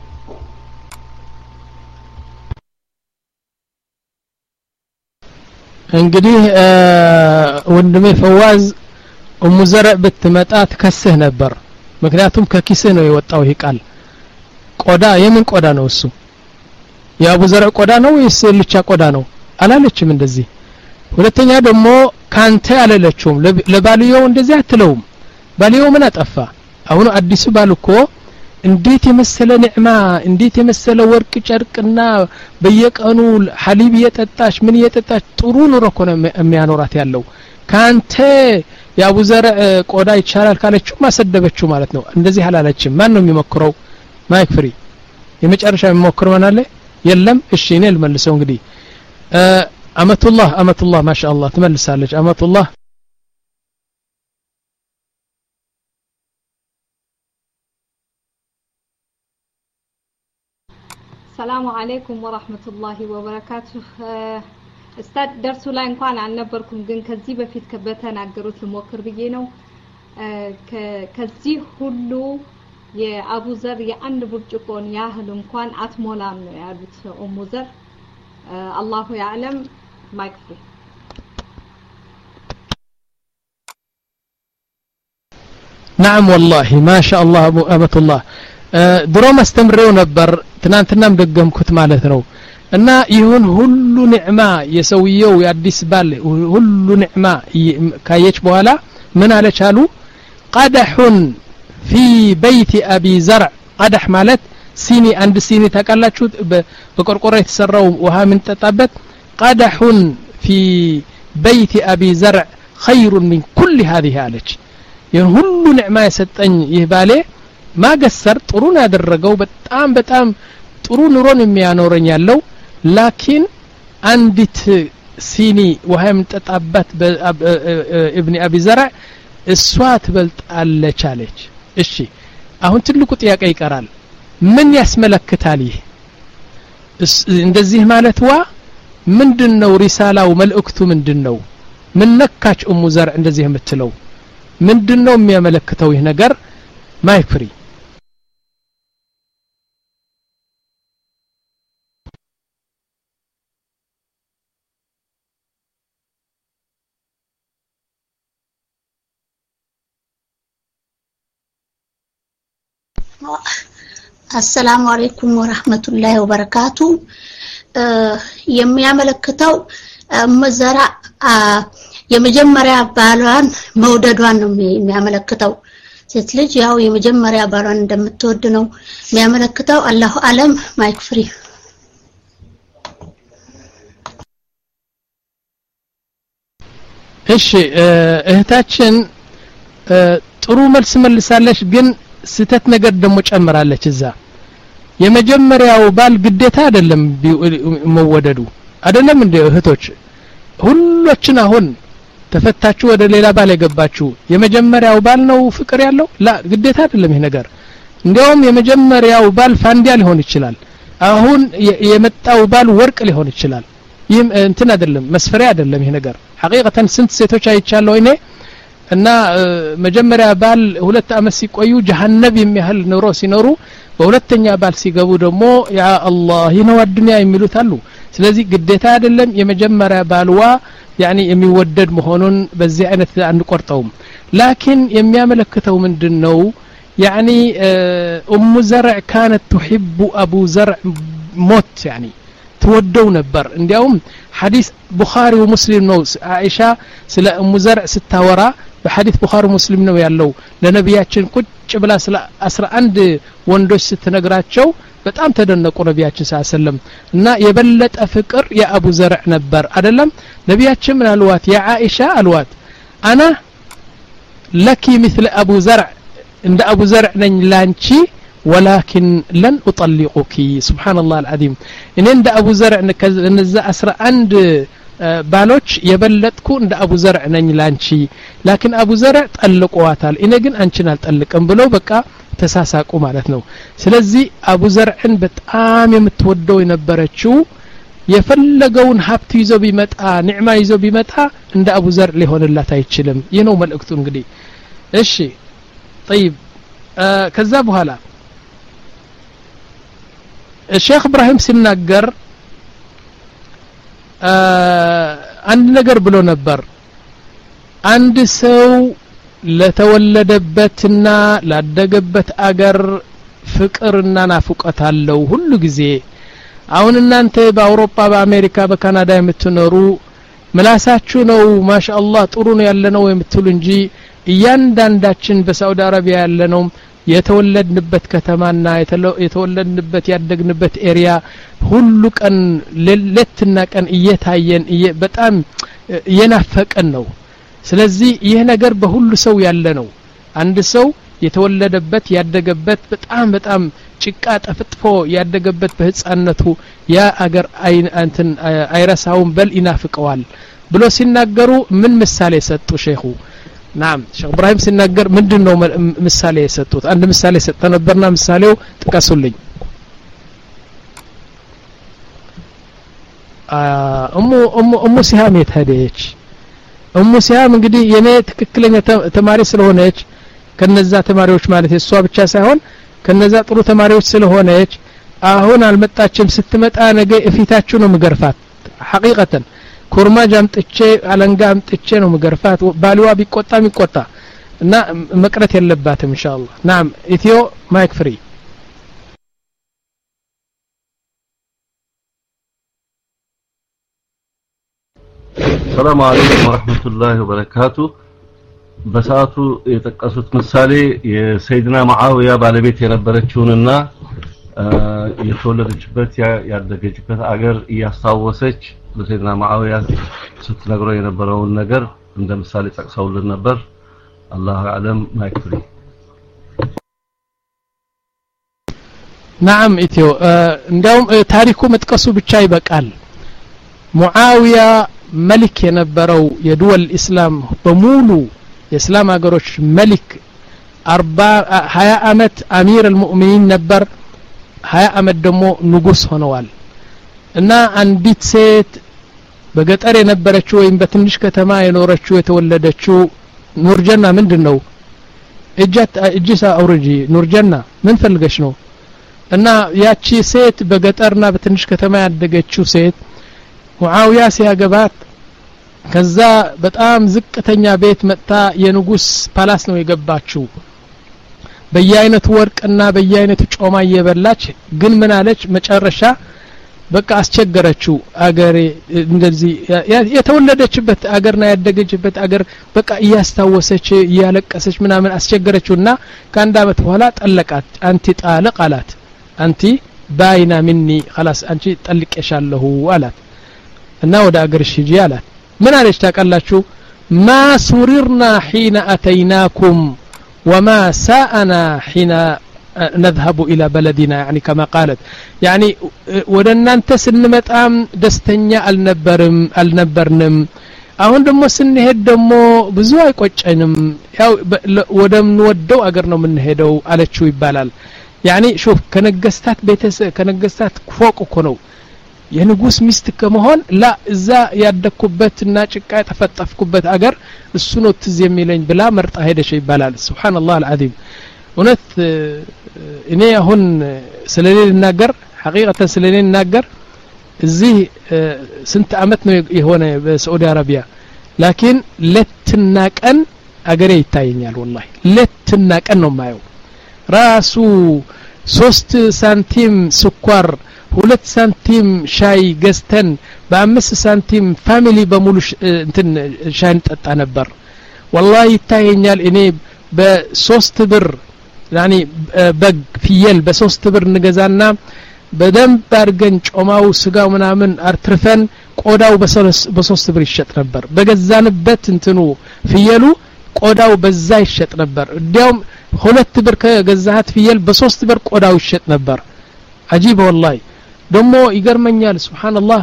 እንግዲህ ወንድሜ ፈዋዝ ኡሙ ዘርዕ ብትመጣ ትከስህ ነበር ምክንያቱም ከኪስህ ነው የወጣው ይሄ ቃል ቆዳ የምን ቆዳ ነው እሱ የአቡ ዘርዕ ቆዳ ነው ወይስ ልቻ ቆዳ ነው አላለችም እንደዚህ ሁለተኛ ደግሞ ካንተ አላለችውም ለባልየው እንደዚህ አትለውም ባልየው ምን አጠፋ አሁን አዲሱ ባልኮ እንዴት የመሰለ ንዕማ እንዴት የመሰለ ወርቅ ጨርቅና በየቀኑ ሐሊብ እየጠጣች ምን እየጠጣች ጥሩ ኑሮ እኮ ነው የሚያኖራት ያለው ካንተ የአቡ ዘርዕ ቆዳ ይቻላል ካለችው ማሰደበችው ማለት ነው እንደዚህ አላለችም ማን ነው የሚመክረው ማይክ ፍሪ የመጨረሻ የሚመክረው ማን አለ የለም እሺ እኔ ልመልሰው እንግዲህ አመቱላህ አመቱላህ ማሻአላህ ትመልሳለች አመቱላህ السلام عليكم ورحمة الله وبركاته استاذ درس ላይ እንኳን አልነበርኩም ግን ከዚህ በፊት ከበተናገሩት ልሞክር ብዬ ነው ከዚህ ሁሉ የአቡ ዘር የአንድ ብርጭቆን ያህል እንኳን አትሞላም ነው ያሉት ኡሙ ዘር አላሁ ያዕለም ማይክ ፍሪ نعم والله ما شاء الله ابو أبت الله ድሮ ማስተምረው ነበር ትናንትናም ደገምኩት ማለት ነው እና ይሁን ሁሉ ንዕማ የሰውየው የአዲስ ባል ሁሉ ንዕማ ካየች በኋላ ምን አለች አሉ ቀደሑን في بيت ابي زرع قدح ማለት ሲኒ አንድ ሲኒ ታቃላችሁ በቆርቆሮ የተሰራው ውሃ ምን ተጣበት ቀደሑን في بيت ابي زرع خير من كل هذه አለች ይሁን ሁሉ ንዕማ የሰጠኝ ይህ ባሌ ማገሰር ጥሩ ነው ያደረገው በጣም በጣም ጥሩ ኑሮን የሚያኖረኝ ያለው ላኪን አንዲት ሲኒ ውሃ የምንጠጣበት ኢብኑ አቢ ዘርዕ እሷ ትበልጣለች አለች እሺ አሁን ትልቁ ጥያቄ ይቀራል ምን ያስመለክታል ይህ እንደዚህ ማለትዋ ምንድነው ሪሳላው መልእክቱ ምንድነው ምን ነካች ኡሙ ዘርዕ እንደዚህ የምትለው ምንድነው የሚያመለክተው ይህ ነገር ማይክ ፍሪ السلام عليكم ورحمة الله وبركاته የሚያመለክተው መዘራ የመጀመሪያ ባሏን መውደዷን ነው የሚያመለክተው ሴት ልጅ ያው የመጀመሪያ ባሏን እንደምትወድ ነው የሚያመለክተው አላሁ አለም ማይክ ፍሪ እሺ እህታችን ጥሩ መልስ መልሳለች ግን ስተት ነገር ደሞ ጨምራለች እዛ የመጀመሪያው ባል ግዴታ አይደለም መወደዱ አይደለም እንደ እህቶች ሁሉችን አሁን ተፈታችሁ ወደ ሌላ ባል የገባችሁ የመጀመሪያው ባል ነው ፍቅር ያለው ላ ግዴታ አይደለም ይሄ ነገር እንዲያውም የመጀመሪያው ባል ፋንዲያ ሊሆን ይችላል አሁን የመጣው ባል ወርቅ ሊሆን ይችላል ይህም እንትን አይደለም መስፈሪያ አይደለም ይሄ ነገር ሐቂቀተን ስንት ሴቶች አይቻለው እኔ እና መጀመሪያ ባል ሁለት አመት ሲቆዩ ጀሃነም የሚያህል ኑሮ ሲኖሩ በሁለተኛ ባል ሲገቡ ደግሞ ያ አላህ ይነው አዱንያ የሚሉት አሉ ስለዚህ ግዴታ አይደለም የመጀመሪያ ባልዋ يعني የሚወደድ መሆኑን በዚህ አይነት አንቆርጠውም ላኪን የሚያመለክተው ምንድነው يعني ام زرع كانت تحب ابو زرع موت يعني تودو ነበር እንዲያውም ሐዲስ ቡኻሪ ወሙስሊም ነው አይሻ ስለ ام زرع ስታወራ በሐዲስ ቡኻሪ ሙስሊም ነው ያለው ለነብያችን ቁጭ ብላ ስለ አስራ አንድ ወንዶች ስትነግራቸው በጣም ተደነቁ ነብያችን ሰለላሁ እና የበለጠ ፍቅር የአቡ ዘርዕ ነበር አይደለም ነብያችን ምን አልዋት ያ አይሻ አልዋት انا لك مثل ابو زرع عند ابو زرع ነኝ ላንቺ ولكن لن اطلقك سبحان الله العظيم ان عند ابو زرع እነዛ አስራ አንድ ባሎች የበለጥኩ እንደ አቡ ዘርዕ ነኝ ላንቺ ላኪን አቡ ዘርዕ ጠልቀዋታል እኔ ግን አንቺን አልጠልቅም ብለው በቃ ተሳሳቁ ማለት ነው ስለዚህ አቡ ዘርዕን በጣም የምትወደው የነበረችው የፈለገውን ሀብት ይዞ ቢመጣ ንዕማ ይዞ ቢመጣ እንደ አቡ ዘርዕ ሊሆንላት አይችልም ይህ ነው መልእክቱ እንግዲህ እሺ طيب ከዛ በኋላ ሼክ ኢብራሂም ሲናገር አንድ ነገር ብሎ ነበር አንድ ሰው ለተወለደበትና ላደገበት አገር ፍቅርና ናፍቆት አለው ሁሉ ጊዜ አሁን እናንተ በአውሮፓ በአሜሪካ በካናዳ የምትኖሩ ምላሳችሁ ነው ማሻአላህ ጥሩ ነው ያለነው የምትሉ እንጂ እያንዳንዳችን በሳውዲ አረቢያ ያለነው የተወለድንበት ከተማና የተወለድንበት ያደግንበት ኤሪያ ሁሉ ቀን ለለትና ቀን እየታየን በጣም የናፈቀን ነው ስለዚህ ይሄ ነገር በሁሉ ሰው ያለ ነው አንድ ሰው የተወለደበት ያደገበት በጣም በጣም ጭቃ ጠፍጥፎ ያደገበት በህፃንነቱ ያ አገር እንትን አይረሳውም በል ይናፍቀዋል ብሎ ሲናገሩ ምን ምሳሌ ሰጡ ሼኹ ናም ሼኽ ኢብራሂም ሲናገር ምንድነው ምሳሌ የሰጡት አንድ ምሳሌ ሰጠ ነበርና ምሳሌው ጥቀሱልኝ እሙ እሙ እሙ ሲሃም የታደች እሙ ሲሃም እንግዲህ የኔ ትክክለኛ ተማሪ ስለሆነች ከነዛ ተማሪዎች ማለት እሷ ብቻ ሳይሆን ከነዛ ጥሩ ተማሪዎች ስለሆነች አሁን አልመጣችም ስትመጣ ነገ እፊታችሁ ነው መገርፋት ሐቂቀተን ኩርማጅ አምጥቼ አለንጋ አምጥቼ ነው መገርፋት ባልዋ ቢቆጣም ይቆጣ እና መቅረት የለባትም ኢንሻአላህ ናም ኢትዮ ማይክ ፍሪ ሰላም አለይኩም ወራህመቱላሂ ወበረካቱ በሰዓቱ የተጠቀሱት ምሳሌ የሰይድና መዓዊያ ባለቤት የነበረችውንና የተወለደችበት ያደገችበት አገር እያስታወሰች ለሰይድና መዓዊያ ስትነግረው የነበረውን ነገር እንደ ምሳሌ ጠቅሰውልን ነበር አላሁ አለም ማይክሪ ናም ኢትዮ እንደውም ታሪኩ መጥቀሱ ብቻ ይበቃል ሙዓዊያ መሊክ የነበረው የዱወል ኢስላም በሙሉ የእስላም ሀገሮች መሊክ ሀያ አመት አሚር አልሙእሚኒን ነበር ሀያ አመት ደግሞ ንጉስ ሆነዋል እና አንዲት ሴት በገጠር የነበረችው ወይም በትንሽ ከተማ የኖረችው የተወለደችው ኑርጀና ምንድነው እጃት እጅሳ አውርጂ ኑርጀና ምን ፈልገሽ ነው እና ያቺ ሴት በገጠርና በትንሽ ከተማ ያደገችው ሴት ሙዓዊያ ሲያገባት ከዛ በጣም ዝቅተኛ ቤት መጣ የንጉስ ፓላስ ነው የገባችው በየአይነት ወርቅና በየአይነት ጮማ እየበላች ግን ምን አለች መጨረሻ በቃ አስቸገረችው አገሬ እንደዚህ የተወለደችበት አገርና ያደገችበት አገር በቃ እያስታወሰች እያለቀሰች ምናምን አስቸገረችውና ከአንድ አመት በኋላ ጠለቃት አንቲ ጣልቅ አላት አንቲ ባይና ሚኒ خلاص አንቺ ጠልቄሻለሁ አላት እና ወደ አገርሽ ሂጂ አላት ምን አለች ታቀላችሁ ما سررنا حين أتيناكم وما ساءنا حين نذهب إلى بلدنا يعني كما قالت يعني ودنا انت سنمطام دستኛ አልነበርም አልነበርንም አሁን ደግሞ ስንሄድ ደግሞ ብዙ አይቆጨንም ያው ወደምንወደው አገር ነው የምንሄደው አለችው ይባላል يعني شوف ከነገስታት ቤተሰብ ከነገስታት ፎቅ እኮ ነው የንጉስ ሚስት ከመሆን ላ እዛ ያደኩበትና ጭቃ ተፈጠፍኩበት አገር እሱ ነው ትዝ የሚለኝ ብላ መርጣ ሄደሽ ይባላል ሱብሃንአላህ አልዓዚም እውነት እኔ አሁን ስለኔ ልናገር ሐቂቀተን ስለኔ ልናገር እዚህ ስንት አመት ነው የሆነ በሳዑዲ አረቢያ ላኪን ለትና ቀን አገሬ ይታየኛል والله ለትና ቀን ነው ማየው ራሱ ሶስት ሳንቲም ስኳር ሁለት ሳንቲም ሻይ ገዝተን በአምስት ሳንቲም ፋሚሊ በሙሉ እንትን ሻይ እንጠጣ ነበር والله ይታየኛል እኔ በሶስት ብር يعني በግ ፍየል በሶስት ብር እንገዛና በደንብ አርገን ጮማው ስጋው ምናምን አርትርፈን ቆዳው በሶስት ብር ይሸጥ ነበር በገዛንበት እንትኑ ፍየሉ ቆዳው በዛ ይሸጥ ነበር እንዲያውም ሁለት ብር ከገዛሃት ፍየል በሶስት ብር ቆዳው ይሸጥ ነበር አጂብ والله ደሞ ይገርመኛል ሱብሃንአላህ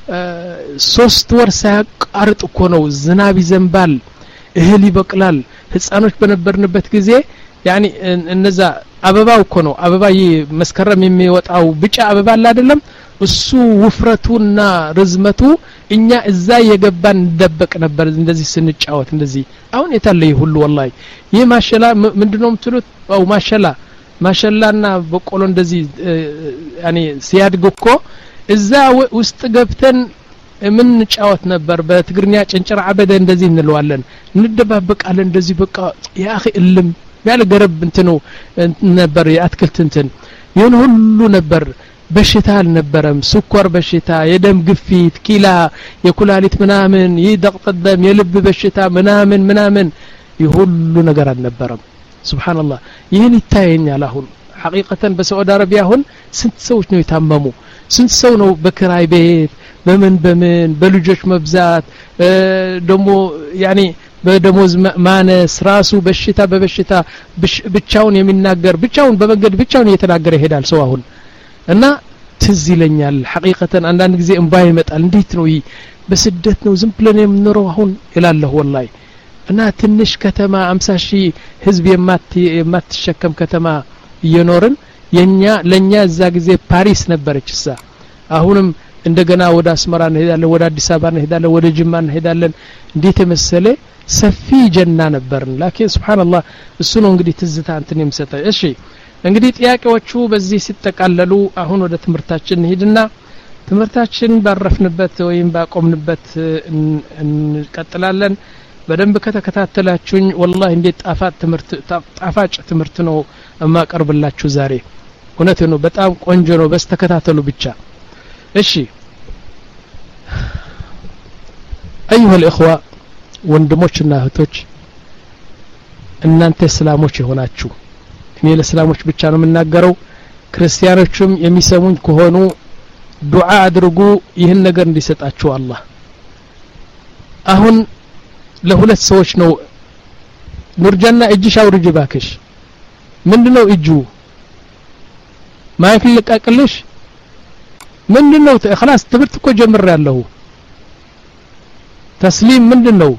ሶስት ወር ሳያቋርጥ እኮ ነው ዝናብ ይዘንባል እህል ይበቅላል ህፃኖች በነበርንበት ጊዜ يعني እነዛ አበባው እኮ ነው አበባ መስከረም የሚወጣው ብጫ አበባ አለ አይደለም እሱ ውፍረቱና ርዝመቱ እኛ እዛ የገባን ደበቅ ነበር እንደዚህ ስንጫወት እንደዚህ አሁን የታለ ይሁሉ والله ይሄ ማሸላ ምንድነው የምትሉት አው ማሸላ ማሸላና በቆሎ እንደዚህ يعني ሲያድግ እኮ እዛ ውስጥ ገብተን ምን ጫወት ነበር በትግርኛ ጭንጭራ አበደ እንደዚህ እንለዋለን እንደባበቃለን እንደዚህ በቃ ያ اخي እልም ያለ ገረብ እንትኑ ነበር የአትክልት እንትን ይሁን ሁሉ ነበር በሽታ አልነበረም ስኳር በሽታ የደም ግፊት ኪላ የኩላሊት ምናምን ይደቅጠደም የልብ በሽታ ምናምን ምናምን ይሁሉ ነገር አልነበረም ሱብሃንአላህ ይህን ይታየኛል አሁን ሐቂቀተን በሳዑዲ አረቢያ አሁን ስንት ሰዎች ነው የታመሙ ስንት ሰው ነው በክራይ ቤት በምን በምን በልጆች መብዛት ደሞ ያኒ በደሞዝ ማነስ ራሱ በሽታ በበሽታ ብቻውን የሚናገር ብቻውን በመንገድ ብቻውን እየተናገረ ይሄዳል ሰው አሁን እና ትዝ ይለኛል ሐቂቀተን አንዳንድ ጊዜ እንባይ ይመጣል እንዴት ነው በስደት ነው ዝም ብለን የምንኖረው አሁን ይላልሁ ወላሂ እና ትንሽ ከተማ አምሳ ሺህ ህዝብ የማት የማትሸከም ከተማ እየኖርን የኛ ለኛ እዛ ጊዜ ፓሪስ ነበርችሳ አሁንም እንደገና ወደ አስመራ እንሄዳለን ወደ አዲስ አበባ እንሄዳለን ወደ ጅማ እንሄዳለን እንዴት መሰለ ሰፊ ጀና ነበርን ላኪን ሱብሃንአላህ እሱ ነው እንግዲህ ትዝታ እንትን የምሰጠ እሺ እንግዲህ ጥያቄዎቹ በዚህ ሲተቃለሉ አሁን ወደ ትምርታችን እንሄድና ትምርታችን ባረፍንበት ወይም ባቆምንበት እንቀጥላለን በደንብ ከተከታተላችሁኝ والله እንዴት ጣፋጭ ትምርት ጣፋጭ ትምርት ነው እማቀርብላችሁ ዛሬ እውነት ነው በጣም ቆንጆ ነው በስ ተከታተሉ ብቻ እሺ ايها الاخوه ወንድሞችና እህቶች እናንተ እስላሞች የሆናችሁ እኔ ለእስላሞች ብቻ ነው የምናገረው ክርስቲያኖችም የሚሰሙኝ ከሆኑ ዱዓ አድርጉ ይህን ነገር እንዲሰጣችሁ አላህ አሁን ለሁለት ሰዎች ነው ኑርጀና እጅሽ አውርጅ ባክሽ ምንድነው እጁ ማይክ ልቀቅልሽ ምንድነው خلاص ትብርት እኮ ጀምሬያለሁ ተስሊም ምንድነው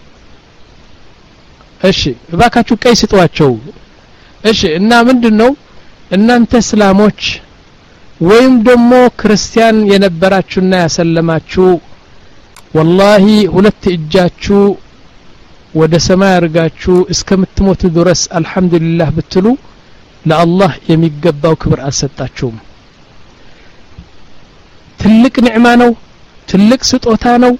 እሺ ባካችሁ ቀይ ስጧቸው እሺ እና ምንድነው እናንተ እስላሞች ወይም ደግሞ ክርስቲያን የነበራችሁና ያሰለማችሁ والله ሁለት እጃችሁ ወደ ሰማይ አርጋችሁ እስከምትሞቱ ድረስ አልহামዱሊላህ ብትሉ ለአላህ የሚገባው ክብር አልሰጣችሁም ትልቅ ኒዕማ ነው ትልቅ ስጦታ ነው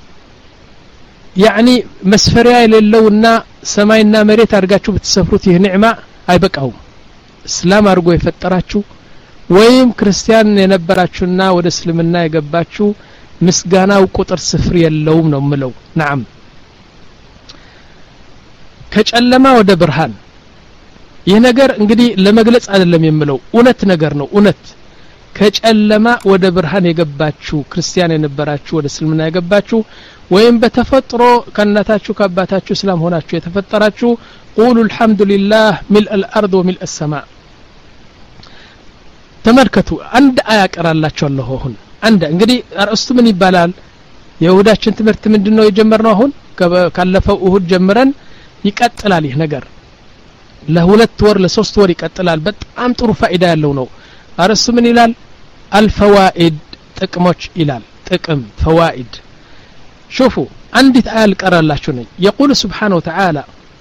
يعني መስፈሪያ የሌለውና ሰማይና መሬት አርጋችሁ ብትሰፍሩት ይህ ኒዕማ አይበቃውም እስላም አርጎ የፈጠራችሁ ወይም ክርስቲያን የነበራችሁና ወደ እስልምና የገባችሁ ምስጋናው ቁጥር ስፍር የለውም ነው ምለው نعم ከጨለማ ወደ ብርሃን ይህ ነገር እንግዲህ ለመግለጽ አይደለም የምለው እውነት ነገር ነው እውነት ከጨለማ ወደ ብርሃን የገባችሁ ክርስቲያን የነበራችሁ ወደ እስልምና የገባችሁ ወይም በተፈጥሮ ከናታችሁ ከአባታችሁ እስላም ሆናችሁ የተፈጠራችሁ قولوا الحمد لله ملء الارض وملء السماء ተመልከቱ አንድ አያ ቀራላችሁ አላህ አሁን አንድ እንግዲህ አርእስቱ ምን ይባላል የይሁዳችን ትምህርት ምንድነው የጀመርነው አሁን ካለፈው እሁድ ጀምረን ይቀጥላል ይህ ነገር ለሁለት ወር ለሶስት ወር ይቀጥላል በጣም ጥሩ ፋይዳ ያለው ነው አርእስቱ ምን ይላል الفوائد ጥቅሞች ይላል ጥቅም فوائد شوفوا عندي آية القرالاتشو ني يقول سبحانه وتعالى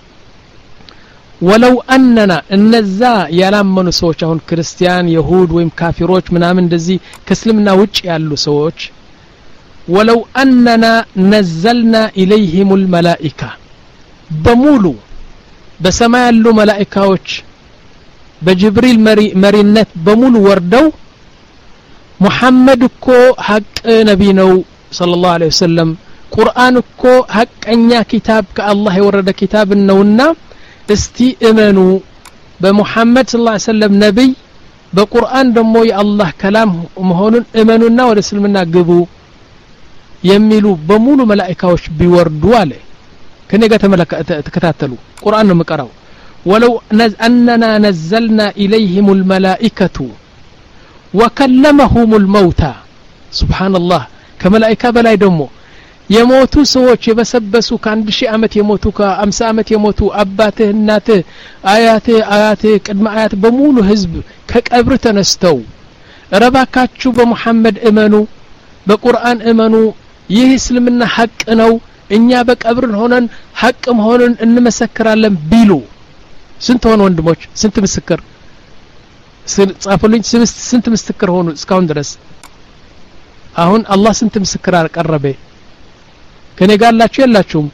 ولو أننا النزا يلامنوا سوچ አሁን ክርስቲያን يهود ወይም ካፊሮች ምናምን እንደዚህ ከእስልምና ውጭ ያሉ ሰዎች ولو أننا نزلنا إليهم الملائكة በሙሉ በሰማይ ያሉ መላእክቶች በጅብሪል መሪነት በሙሉ ወርደው ሙሐመድ እኮ ሐቅ ነቢ ነው ሰለላሁ ዐለይሂ ወሰለም ቁርአን እኮ ሐቀኛ ኪታብ ከአላህ የወረደ ኪታብ ነውና እስቲ እመኑ በሙሐመድ ሰለላሁ ዐለይሂ ወሰለም ነብይ በቁርአን ደግሞ የአላህ ከላም መሆኑን እመኑና ወደ እስልምና ግቡ የሚሉ በሙሉ መላእክቶች ቢወርዱ አለ ከኔ ጋር ተከታተሉ ቁርአን ነው መቀራው ولو أننا نزلنا إليهم الملائكة وكلمهم الموتى سبحان الله كملائكة بلاي دمو የሞቱ ሰዎች የበሰበሱ ከአንድ ሺህ አመት የሞቱ ከአምሳ አመት የሞቱ አባትህ እናትህ አያትህ አያትህ ቅድመ አያት በሙሉ ህዝብ ከቀብር ተነስተው ረባካችሁ በመሐመድ እመኑ በቁርአን እመኑ ይህ እስልምና ሐቅ ነው እኛ በቀብር ሆነን ሐቅ መሆኑን እንመሰክራለን ቢሉ ስንት ሆነ ወንድሞች ስንት ምስክር ጻፉልኝ ስንት ምስክር ሆኑ እስካሁን ድረስ አሁን አላህ ስንት ምስክር አቀረበ ከኔ ጋር አላችሁ ያላችሁም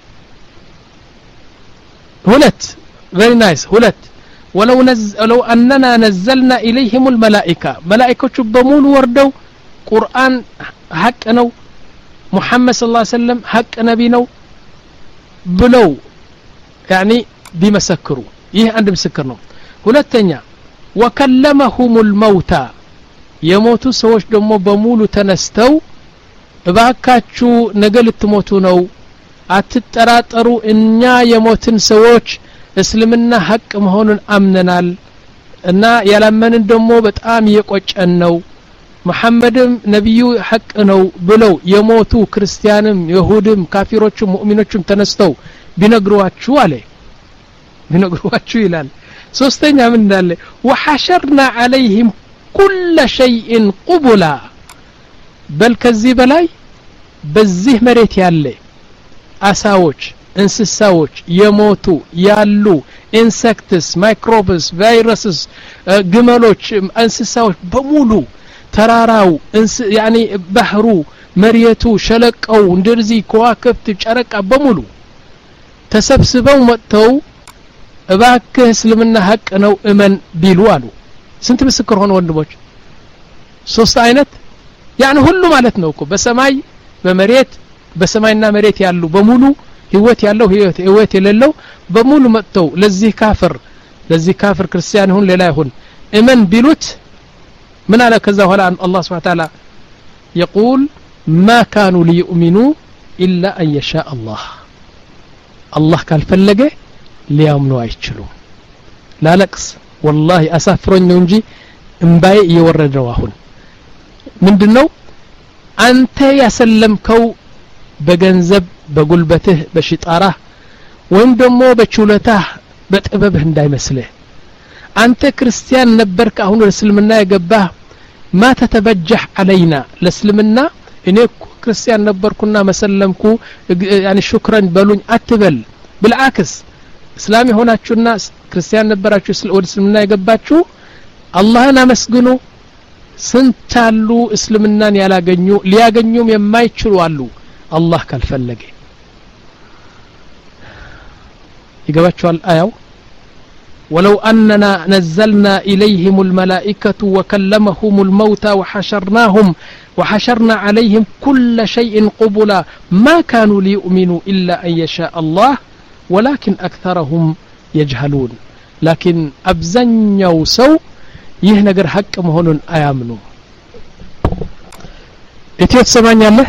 ሁለት very nice ሁለት ولو نز لو اننا نزلنا اليهم الملائكه ملائكه በሙሉ ወርደው ቁርአን ሐቅ ነው محمد صلى الله عليه وسلم ሐቅ ነቢ ነው ብለው يعني ቢመሰክሩ ይህ አንድ ምስክር ነው ሁለተኛ وكلمهم الموتى የሞቱ ሰዎች ደግሞ በሙሉ ተነስተው እባካችሁ ነገ ልትሞቱ ነው አትጠራጠሩ እኛ የሞትን ሰዎች እስልምና ሐቅ መሆኑን አምነናል እና ያላመንን ደግሞ በጣም የቆጨን ነው መሐመድም ነብዩ ሐቅ ነው ብለው የሞቱ ክርስቲያንም ይሁድም ካፊሮችም ሙእሚኖችም ተነስተው ቢነግሯችሁ አለ ቢነግሯችሁ ይላል ሶስተኛ ምን እንዳለ وحشرنا عليهم كل شيء قبلا بل ከዚህ በላይ በዚህ መሬት ያለ አሳዎች እንስሳዎች የሞቱ ያሉ ኢንሴክትስ ማይክሮብስ ቫይረስስ ግመሎች እንስሳዎች በሙሉ ተራራው ያኒ ባህሩ መሬቱ ሸለቀው እንደዚህ ከዋክብት ጨረቃ በሙሉ ተሰብስበው መጥተው እባክህ እስልምና ሐቅ ነው እመን ቢሉ አሉ ስንት ምስክር ሆነ ወንድሞች ሶስት አይነት ያኒ ሁሉ ማለት ነው እኮ በሰማይ በመሬት በሰማይና መሬት ያሉ በሙሉ ህይወት ያለው ህይወት ህይወት የሌለው በሙሉ መጥተው ለዚህ ካፍር ለዚህ ካፍር ክርስቲያን ይሁን ሌላ ይሁን እመን ቢሉት ምን አለ ከዛ በኋላ አላህ Subhanahu Wa Ta'ala يقول ما كانوا ليؤمنوا الا ان يشاء الله الله ካልፈለገ ሊያምኑ አይችሉም ላለቅስ والله አሳፍሮኝ ነው እንጂ እንባይ እየወረደው አሁን ምንድነው አንተ ያሰለምከው በገንዘብ በጉልበትህ በሽጣራህ ወይም ደግሞ በችሎታህ በጥበብህ እንዳይመስልህ አንተ ክርስቲያን ነበርክ አሁን ለእስልምና የገባህ ما تتبجح علينا ለእስልምና እኔ ክርስቲያን ነበርኩና መሰለምኩ يعني شكرا በሉኝ አትበል بالعكس እስላም ሆናችሁና ክርስቲያን ነበራችሁ ወደ እስልምና የገባችሁ አላህን አመስግኑ ስንታሉ እስልምናን ያላገኙ ሊያገኙም የማይችሉ አሉ አላህ ካልፈለገ ይገባችኋል አያው ولو أننا نزلنا إليهم الملائكة وكلمهم الموتى وحشرناهم وحشرنا عليهم كل شيء قبلا ما كانوا ليؤمنوا إلا أن يشاء الله ولكن أكثرهم يجهلون لكن أبزنيو سو ይህ ነገር ሐቅ መሆኑን አያምኑ እቴ ተሰማኛለህ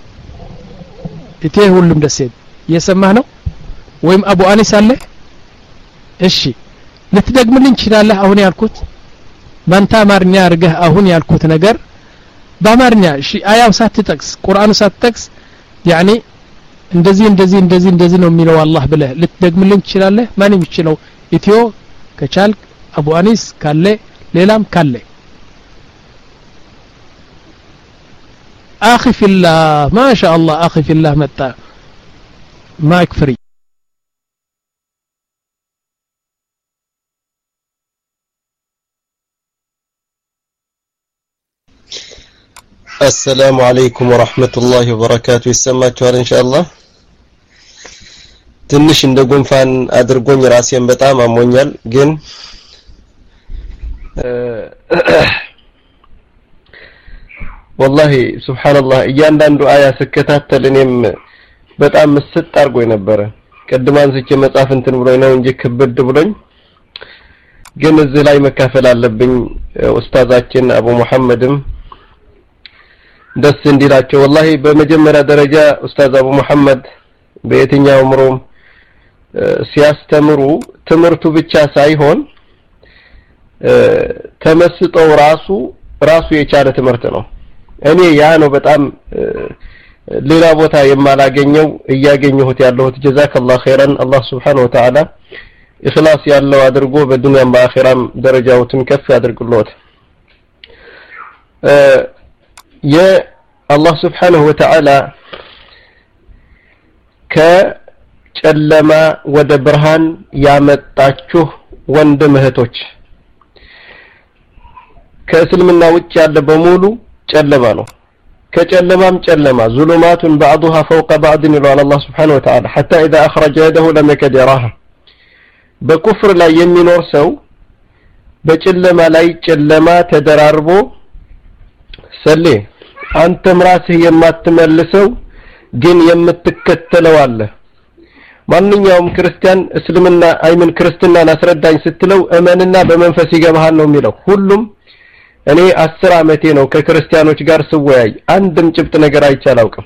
እቴ ሁሉም ደሴት የሰማህ ነው ወይም አቡ አኒስ አለ እሺ ልትደግምልኝ ይችላል አሁን ያልኩት ባንታ አማርኛ አርገህ አሁን ያልኩት ነገር በአማርኛ እሺ አያው ሳትጠቅስ ቁርአኑ ሳትጠቅስ يعني እንደዚህ እንደዚህ እንደዚህ እንደዚህ ነው የሚለው አላህ ብለህ ልትደግምልኝ ይችላል ማንም ይችላል ኢትዮ ከቻልክ አቡ አኒስ ካለ ሌላም ካለ اخي في الله ما شاء الله اخي في الله متى ما يكفري السلام عليكم ورحمة الله وبركاته يسمعكم ان شاء الله ትንሽ እንደ ጉንፋን አድርጎኝ ራሴን በጣም አሞኛል ግን والله سبحان الله እያንዳንዱ አያ ስከታተል እኔም በጣም መስጥ አርጎኝ ነበር ቀድማን ዝቼ መጻፍ እንትን ብሎኝ ነው እንጂ ክብድ ብሎኝ ግን እዚህ ላይ መካፈል አለብኝ ኡስታዛችን አቡ መሐመድም ደስ እንዲላቸው والله በመጀመሪያ ደረጃ ኡስታዝ አቡ መሐመድ በየትኛው ምሮም ሲያስተምሩ ትምርቱ ብቻ ሳይሆን ተመስጠው ራሱ ራሱ የቻለ ትምርት ነው እኔ ያ ነው በጣም ሌላ ቦታ የማላገኘው እያገኘሁት ያለሁት ጀዛከላሁ ኸይራን አላህ Subhanahu Wa Ta'ala ኢኽላስ ያለው አድርጎ በዱንያም በአኺራም ደረጃዎትን ከፍ ያድርግልዎት የአላህ Subhanahu Wa Ta'ala ከጨለማ ወደ ብርሃን ያመጣችሁ ወንድም እህቶች ከእስልምና ውጭ ያለ በሙሉ ጨለማ ነው كجلمام جلما ظلمات بعضها فوق بعض يقول الله سبحانه وتعالى حتى إذا أخرج يده لم يكد يراها بكفر لا يمينور سو بجلما لا يجلما تدراربو سلي أنت مراسه يما تملسو جن يمتكتلو الله ማንኛውም ክርስቲያን እስልምና አይምን ክርስትና አስረዳኝ ስትለው እመንና በመንፈስ ይገባሃል ነው የሚለው ሁሉም እኔ አስር አመቴ ነው ከክርስቲያኖች ጋር ስወያይ አንድም ጭብጥ ነገር አይቻላውቅም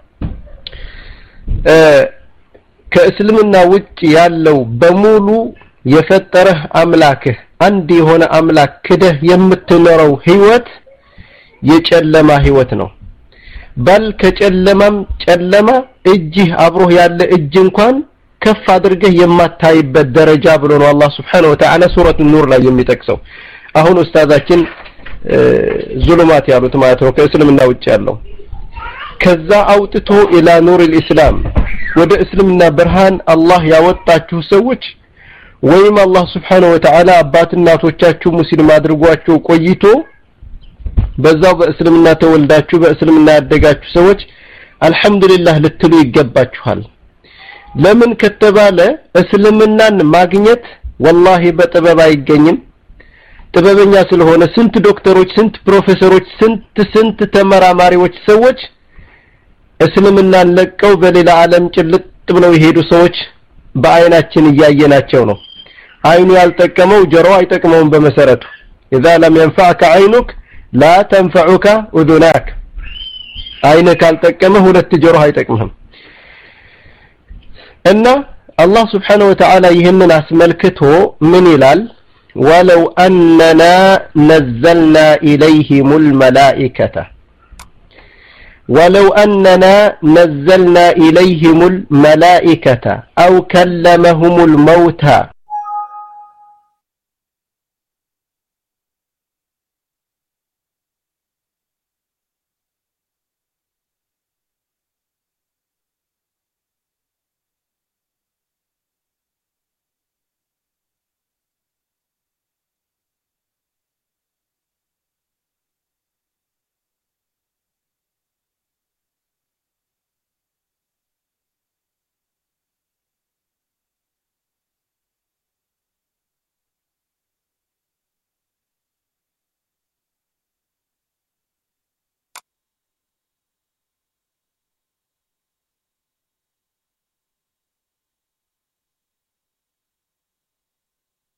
እ ከእስልምና ውጭ ያለው በሙሉ የፈጠረህ አምላክህ አንድ የሆነ አምላክ ክደህ የምትኖረው ህይወት የጨለማ ህይወት ነው በል ከጨለማም ጨለማ እጅህ አብሮህ ያለ እጅ እንኳን ከፍ አድርገህ የማታይበት ደረጃ ብሎ ነው አላህ Subhanahu Wa Ta'ala ሱረቱ ኑር ላይ የሚጠቅሰው አሁን ኡስታዛችን ዙልማት ያሉት ማለት ነው ከእስልምና ውጭ ያለው ከዛ አውጥቶ ኢላ ኑር الاسلام ወደ እስልምና ብርሃን አላህ ያወጣችሁ ሰዎች ወይም አላህ Subhanahu Wa Ta'ala አባት እናቶቻችሁ ሙስሊም አድርጓችሁ ቆይቶ በዛው በእስልምና ተወልዳችሁ በእስልምና ያደጋችሁ ሰዎች አልহামዱሊላህ ልትሉ ይገባችኋል ለምን ከተባለ እስልምናን ማግኘት ወላሂ በጥበብ አይገኝም ጥበበኛ ስለሆነ ስንት ዶክተሮች ስንት ፕሮፌሰሮች ስንት ስንት ተመራማሪዎች ሰዎች እስልምናን ለቀው በሌላ ዓለም ጭልጥ ብለው ይሄዱ ሰዎች በአይናችን እያየናቸው ነው አይኑ ያልጠቀመው ጆሮ አይጠቅመውም በመሰረቱ اذا لم ينفعك عينك لا تنفعك اذناك አይነህ ካልጠቀመ ሁለት ጆሮ አይጠቅምህም እና አላህ Subhanahu Wa Ta'ala ይሄንን አስመልክቶ ምን ይላል ولو اننا نزلنا اليهم الملائكه ولو اننا نزلنا اليهم الملائكه او كلمهم الموتى